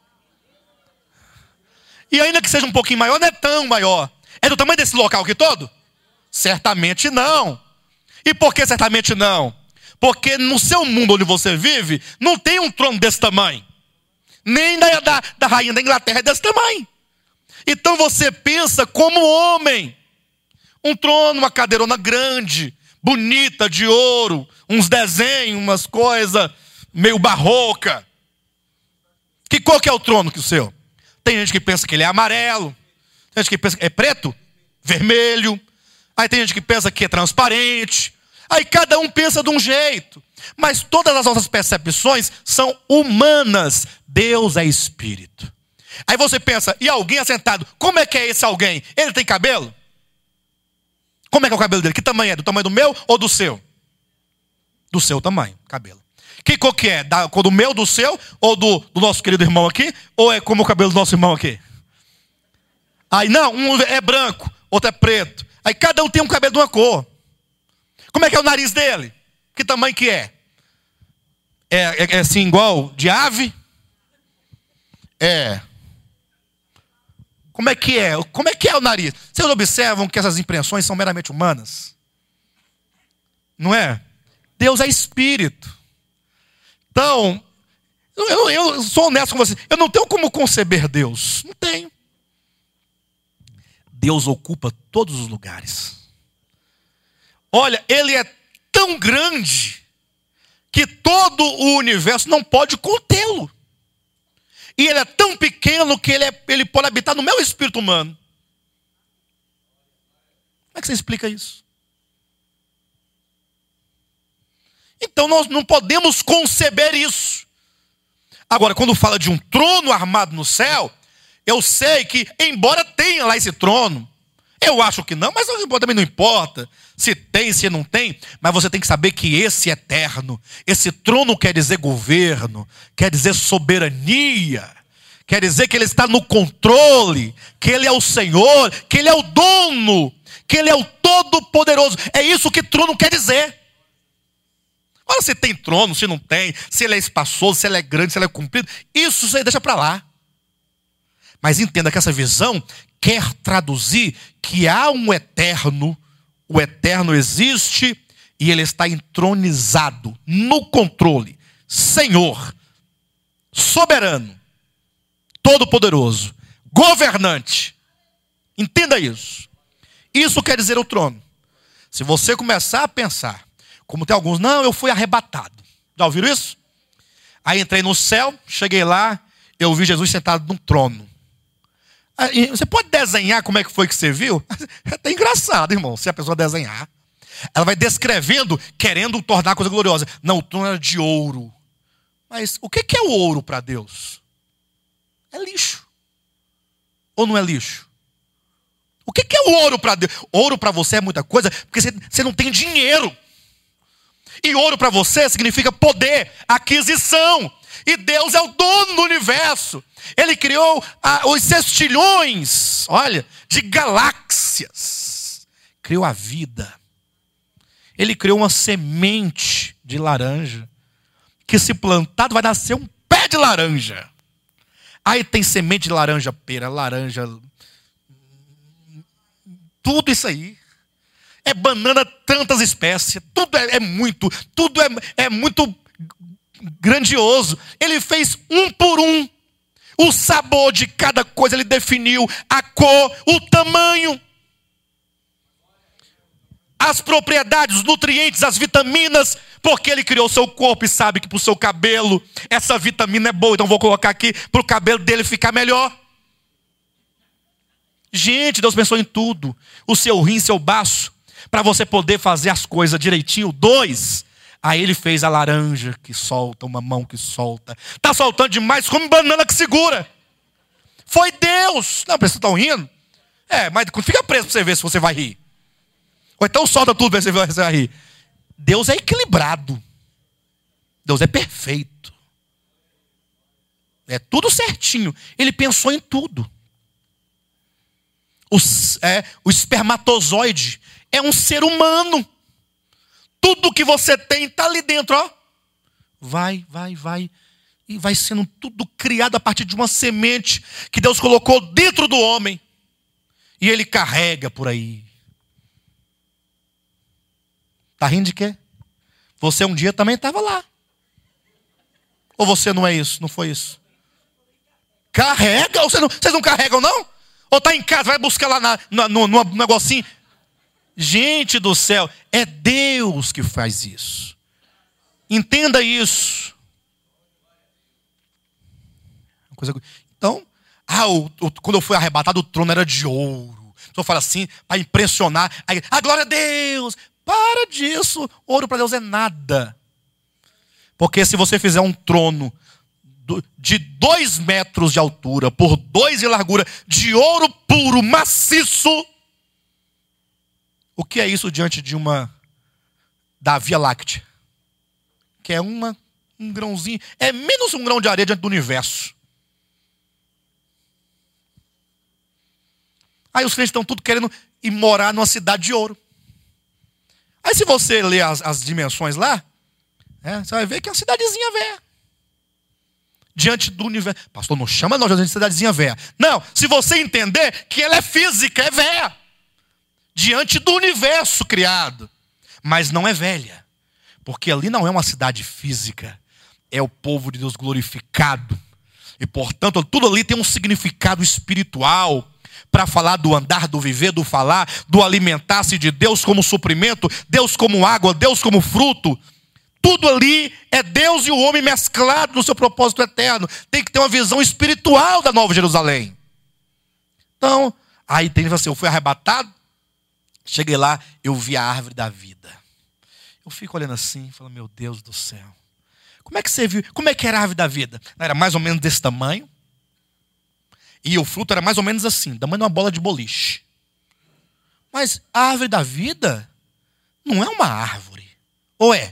E ainda que seja um pouquinho maior, não é tão maior. É do tamanho desse local aqui todo? Certamente não. E por que certamente não? Porque no seu mundo onde você vive, não tem um trono desse tamanho. Nem da rainha da Inglaterra é desse tamanho. Então você pensa como homem. Um trono, uma cadeirona grande, bonita, de ouro, uns desenhos, umas coisas meio barroca. Que cor que é o trono que o seu? Tem gente que pensa que ele é amarelo, tem gente que pensa que é preto, vermelho. Aí tem gente que pensa que é transparente. Aí cada um pensa de um jeito. Mas todas as nossas percepções são humanas. Deus é espírito. Aí você pensa, e alguém assentado, como é que é esse alguém? Ele tem cabelo? Como é que é o cabelo dele? Que tamanho é? Do tamanho do meu ou do seu? Do seu tamanho, cabelo. Que cor que é? Da cor do meu, do seu? Ou do nosso querido irmão aqui? Ou é como o cabelo do nosso irmão aqui? Aí não, um é branco, outro é preto. Aí cada um tem um cabelo de uma cor. Como é que é o nariz dele? Que tamanho que é? É assim igual de ave? É. Como é que é? Como é que é o nariz? Vocês observam que essas impressões são meramente humanas? Não é? Deus é espírito. Então, eu sou honesto com vocês. Eu não tenho como conceber Deus. Não tenho. Deus ocupa todos os lugares. Olha, Ele é tão grande que todo o universo não pode contê-lo. E Ele é tão pequeno que ele pode habitar no meu espírito humano. Como é que você explica isso? Então nós não podemos conceber isso. Agora, quando fala de um trono armado no céu, eu sei que, embora tenha lá esse trono, eu acho que não, mas também não importa se tem, se não tem, mas você tem que saber que esse é eterno, esse trono quer dizer governo, quer dizer soberania, quer dizer que ele está no controle, que ele é o Senhor, que ele é o dono, que ele é o todo-poderoso. É isso que trono quer dizer. Olha, se tem trono, se não tem, se ele é espaçoso, se ele é grande, se ele é comprido, isso você deixa para lá. Mas entenda que essa visão quer traduzir que há um eterno, o eterno existe e ele está entronizado no controle, Senhor, soberano, todo-poderoso, governante. Entenda isso. Isso quer dizer o trono. Se você começar a pensar, como tem alguns, não, eu fui arrebatado. Já ouviram isso? Aí entrei no céu, cheguei lá, eu vi Jesus sentado num trono. Você pode desenhar como é que foi que você viu? É até engraçado, irmão, se a pessoa desenhar. Ela vai descrevendo, querendo tornar a coisa gloriosa. Não, o trono era de ouro. Mas o que é o ouro para Deus? É lixo. Ou não é lixo? O que é o ouro para Deus? Ouro para você é muita coisa, porque você não tem dinheiro. E ouro para você significa poder, aquisição. E Deus é o dono do universo. Ele criou os sextilhões, olha, de galáxias. Criou a vida. Ele criou uma semente de laranja, que se plantado vai nascer um pé de laranja. Aí tem semente de laranja pera, laranja, tudo isso aí. É banana, tantas espécies, tudo é muito grandioso. Ele fez um por um. O sabor de cada coisa ele definiu, a cor, o tamanho, as propriedades, os nutrientes, as vitaminas, porque ele criou o seu corpo e sabe que para o seu cabelo essa vitamina é boa, então vou colocar aqui para o cabelo dele ficar melhor. Gente, Deus pensou em tudo. O seu rim, seu baço, para você poder fazer as coisas direitinho. 2, aí ele fez a laranja que solta, uma mão que solta. Está soltando demais, come banana que segura. Foi Deus. Não, vocês estão rindo? Mas fica preso para você ver se você vai rir. Ou então solta tudo para você ver se você vai rir. Deus é equilibrado. Deus é perfeito. É tudo certinho. Ele pensou em tudo. O espermatozoide é um ser humano. Tudo que você tem está ali dentro, ó. Vai. E vai sendo tudo criado a partir de uma semente que Deus colocou dentro do homem. E ele carrega por aí. Está rindo de quê? Você um dia também estava lá. Ou você não é isso? Não foi isso? Carrega? Vocês não carregam, não? Ou está em casa, vai buscar lá no negocinho. Gente do céu, é Deus que faz isso. Entenda isso. Então, quando eu fui arrebatado, o trono era de ouro. Só fala assim, para impressionar. Aí, glória a Deus. Para disso. Ouro para Deus é nada. Porque se você fizer um trono de 2 metros de altura, por 2 de largura, de ouro puro, maciço, o que é isso diante de da Via Láctea? Que é um grãozinho, é menos um grão de areia diante do universo. Aí os crentes estão tudo querendo ir morar numa cidade de ouro. Aí se você ler as dimensões lá, você vai ver que é uma cidadezinha velha. Diante do universo. Pastor, não chama nós de cidadezinha velha. Não, se você entender que ela é física, é velha. Diante do universo criado. Mas não é velha. Porque ali não é uma cidade física. É o povo de Deus glorificado. E portanto, tudo ali tem um significado espiritual. Para falar do andar, do viver, do falar, do alimentar-se de Deus como suprimento, Deus como água, Deus como fruto. Tudo ali é Deus e o homem mesclado no seu propósito eterno. Tem que ter uma visão espiritual da Nova Jerusalém. Então, aí tem assim, eu fui arrebatado, cheguei lá, eu vi a árvore da vida. Eu fico olhando assim, falando, meu Deus do céu. Como é que você viu? Como é que era a árvore da vida? Era mais ou menos desse tamanho. E o fruto era mais ou menos assim, da tamanho de uma bola de boliche. Mas a árvore da vida não é uma árvore. Ou é?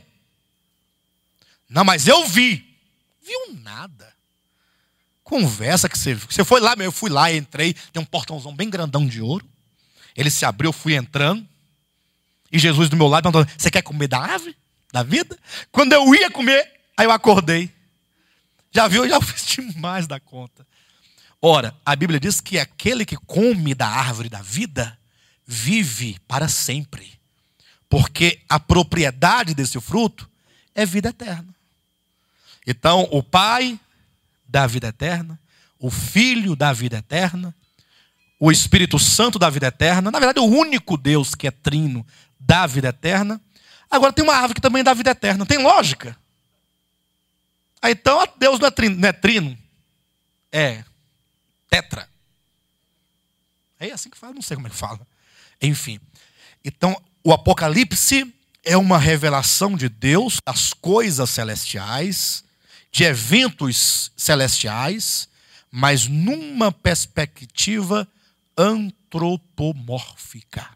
Não, mas eu vi. Viu nada. Conversa que você viu. Você foi lá, eu fui lá, entrei. Tem um portãozão bem grandão de ouro. Ele se abriu, eu fui entrando. E Jesus do meu lado perguntou, você quer comer da árvore da vida? Quando eu ia comer, aí eu acordei. Já viu? Eu já fiz demais da conta. Ora, a Bíblia diz que aquele que come da árvore da vida vive para sempre. Porque a propriedade desse fruto é vida eterna. Então, o Pai dá vida eterna, o Filho dá vida eterna, o Espírito Santo dá vida eterna. Na verdade, o único Deus que é trino dá vida eterna. Agora tem uma árvore que também dá vida eterna. Tem lógica? Aí, então, Deus não é trino, é tetra. É assim que fala? Não sei como é que fala. Enfim. Então, o Apocalipse é uma revelação de Deus, das coisas celestiais, de eventos celestiais, mas numa perspectiva antropomórfica.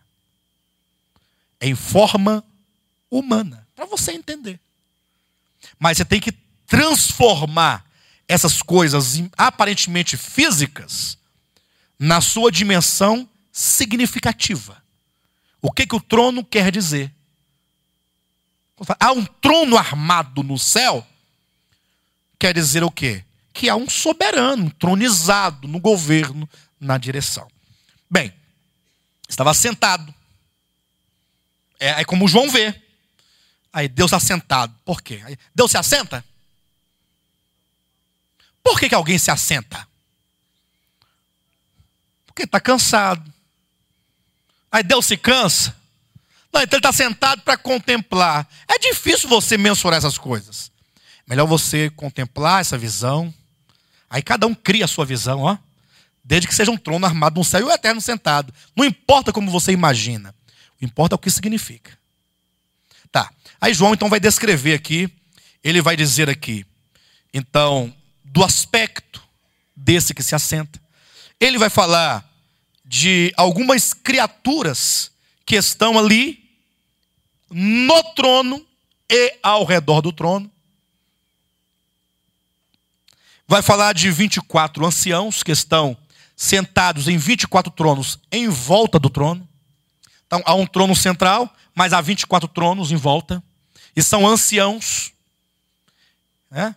Em forma humana. Para você entender. Mas você tem que transformar essas coisas aparentemente físicas na sua dimensão significativa. O que o trono quer dizer? Há um trono armado no céu, quer dizer o quê? Que há um soberano, tronizado no governo, na direção. Bem, estava sentado. É como João vê. Aí Deus está sentado. Por quê? Aí Deus se assenta? Por que alguém se assenta? Porque está cansado. Aí Deus se cansa? Não, então ele está sentado para contemplar. É difícil você mensurar essas coisas. Melhor você contemplar essa visão. Aí cada um cria a sua visão, ó. Desde que seja um trono armado no céu e o eterno sentado. Não importa como você imagina. O que importa é o que significa. Tá. Aí João então vai descrever aqui. Ele vai dizer aqui. Então, do aspecto desse que se assenta. Ele vai falar de algumas criaturas que estão ali no trono e ao redor do trono. Vai falar de 24 anciãos que estão sentados em 24 tronos em volta do trono. Então há um trono central, mas há 24 tronos em volta. E são anciãos. Né?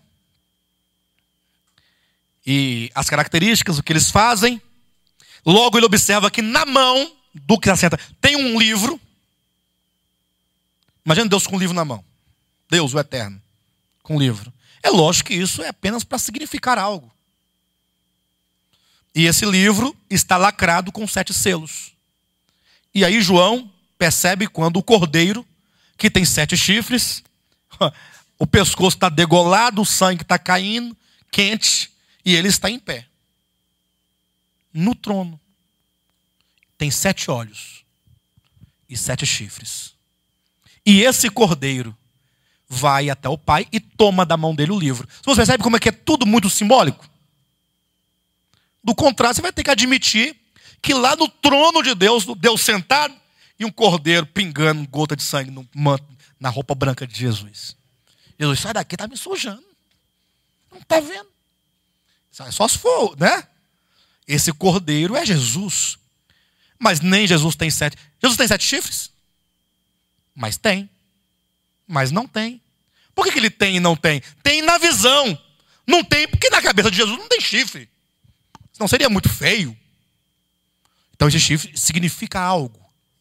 E as características, o que eles fazem. Logo ele observa que na mão do que se assenta tem um livro. Imagina Deus com um livro na mão. Deus, o eterno, com um livro. É lógico que isso é apenas para significar algo. E esse livro está lacrado com 7 selos. E aí João percebe quando o cordeiro, que tem 7 chifres, o pescoço está degolado, o sangue está caindo, quente, e ele está em pé. No trono. Tem 7 olhos e 7 chifres. E esse cordeiro vai até o Pai e toma da mão dele o livro. Você percebe como é que é tudo muito simbólico? Do contrário, você vai ter que admitir que lá no trono de Deus, Deus sentado e um cordeiro pingando gota de sangue no manto, na roupa branca de Jesus. Jesus, sai daqui, está me sujando. Não está vendo? Só se for, né? Esse cordeiro é Jesus. Mas nem Jesus tem 7. Jesus tem 7 chifres? Mas tem. Mas não tem. Por que ele tem e não tem? Tem na visão. Não tem porque na cabeça de Jesus não tem chifre. Senão seria muito feio. Então esse chifre significa algo.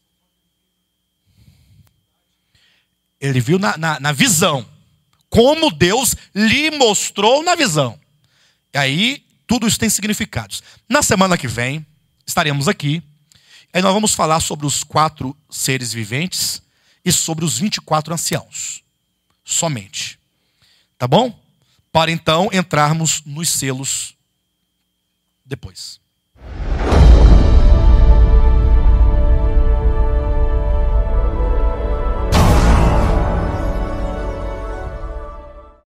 Ele viu na visão. Como Deus lhe mostrou na visão. E aí, tudo isso tem significados. Na semana que vem, estaremos aqui. Aí nós vamos falar sobre os 4 seres viventes e sobre os 24 anciãos. Somente. Tá bom? Para então entrarmos nos selos depois.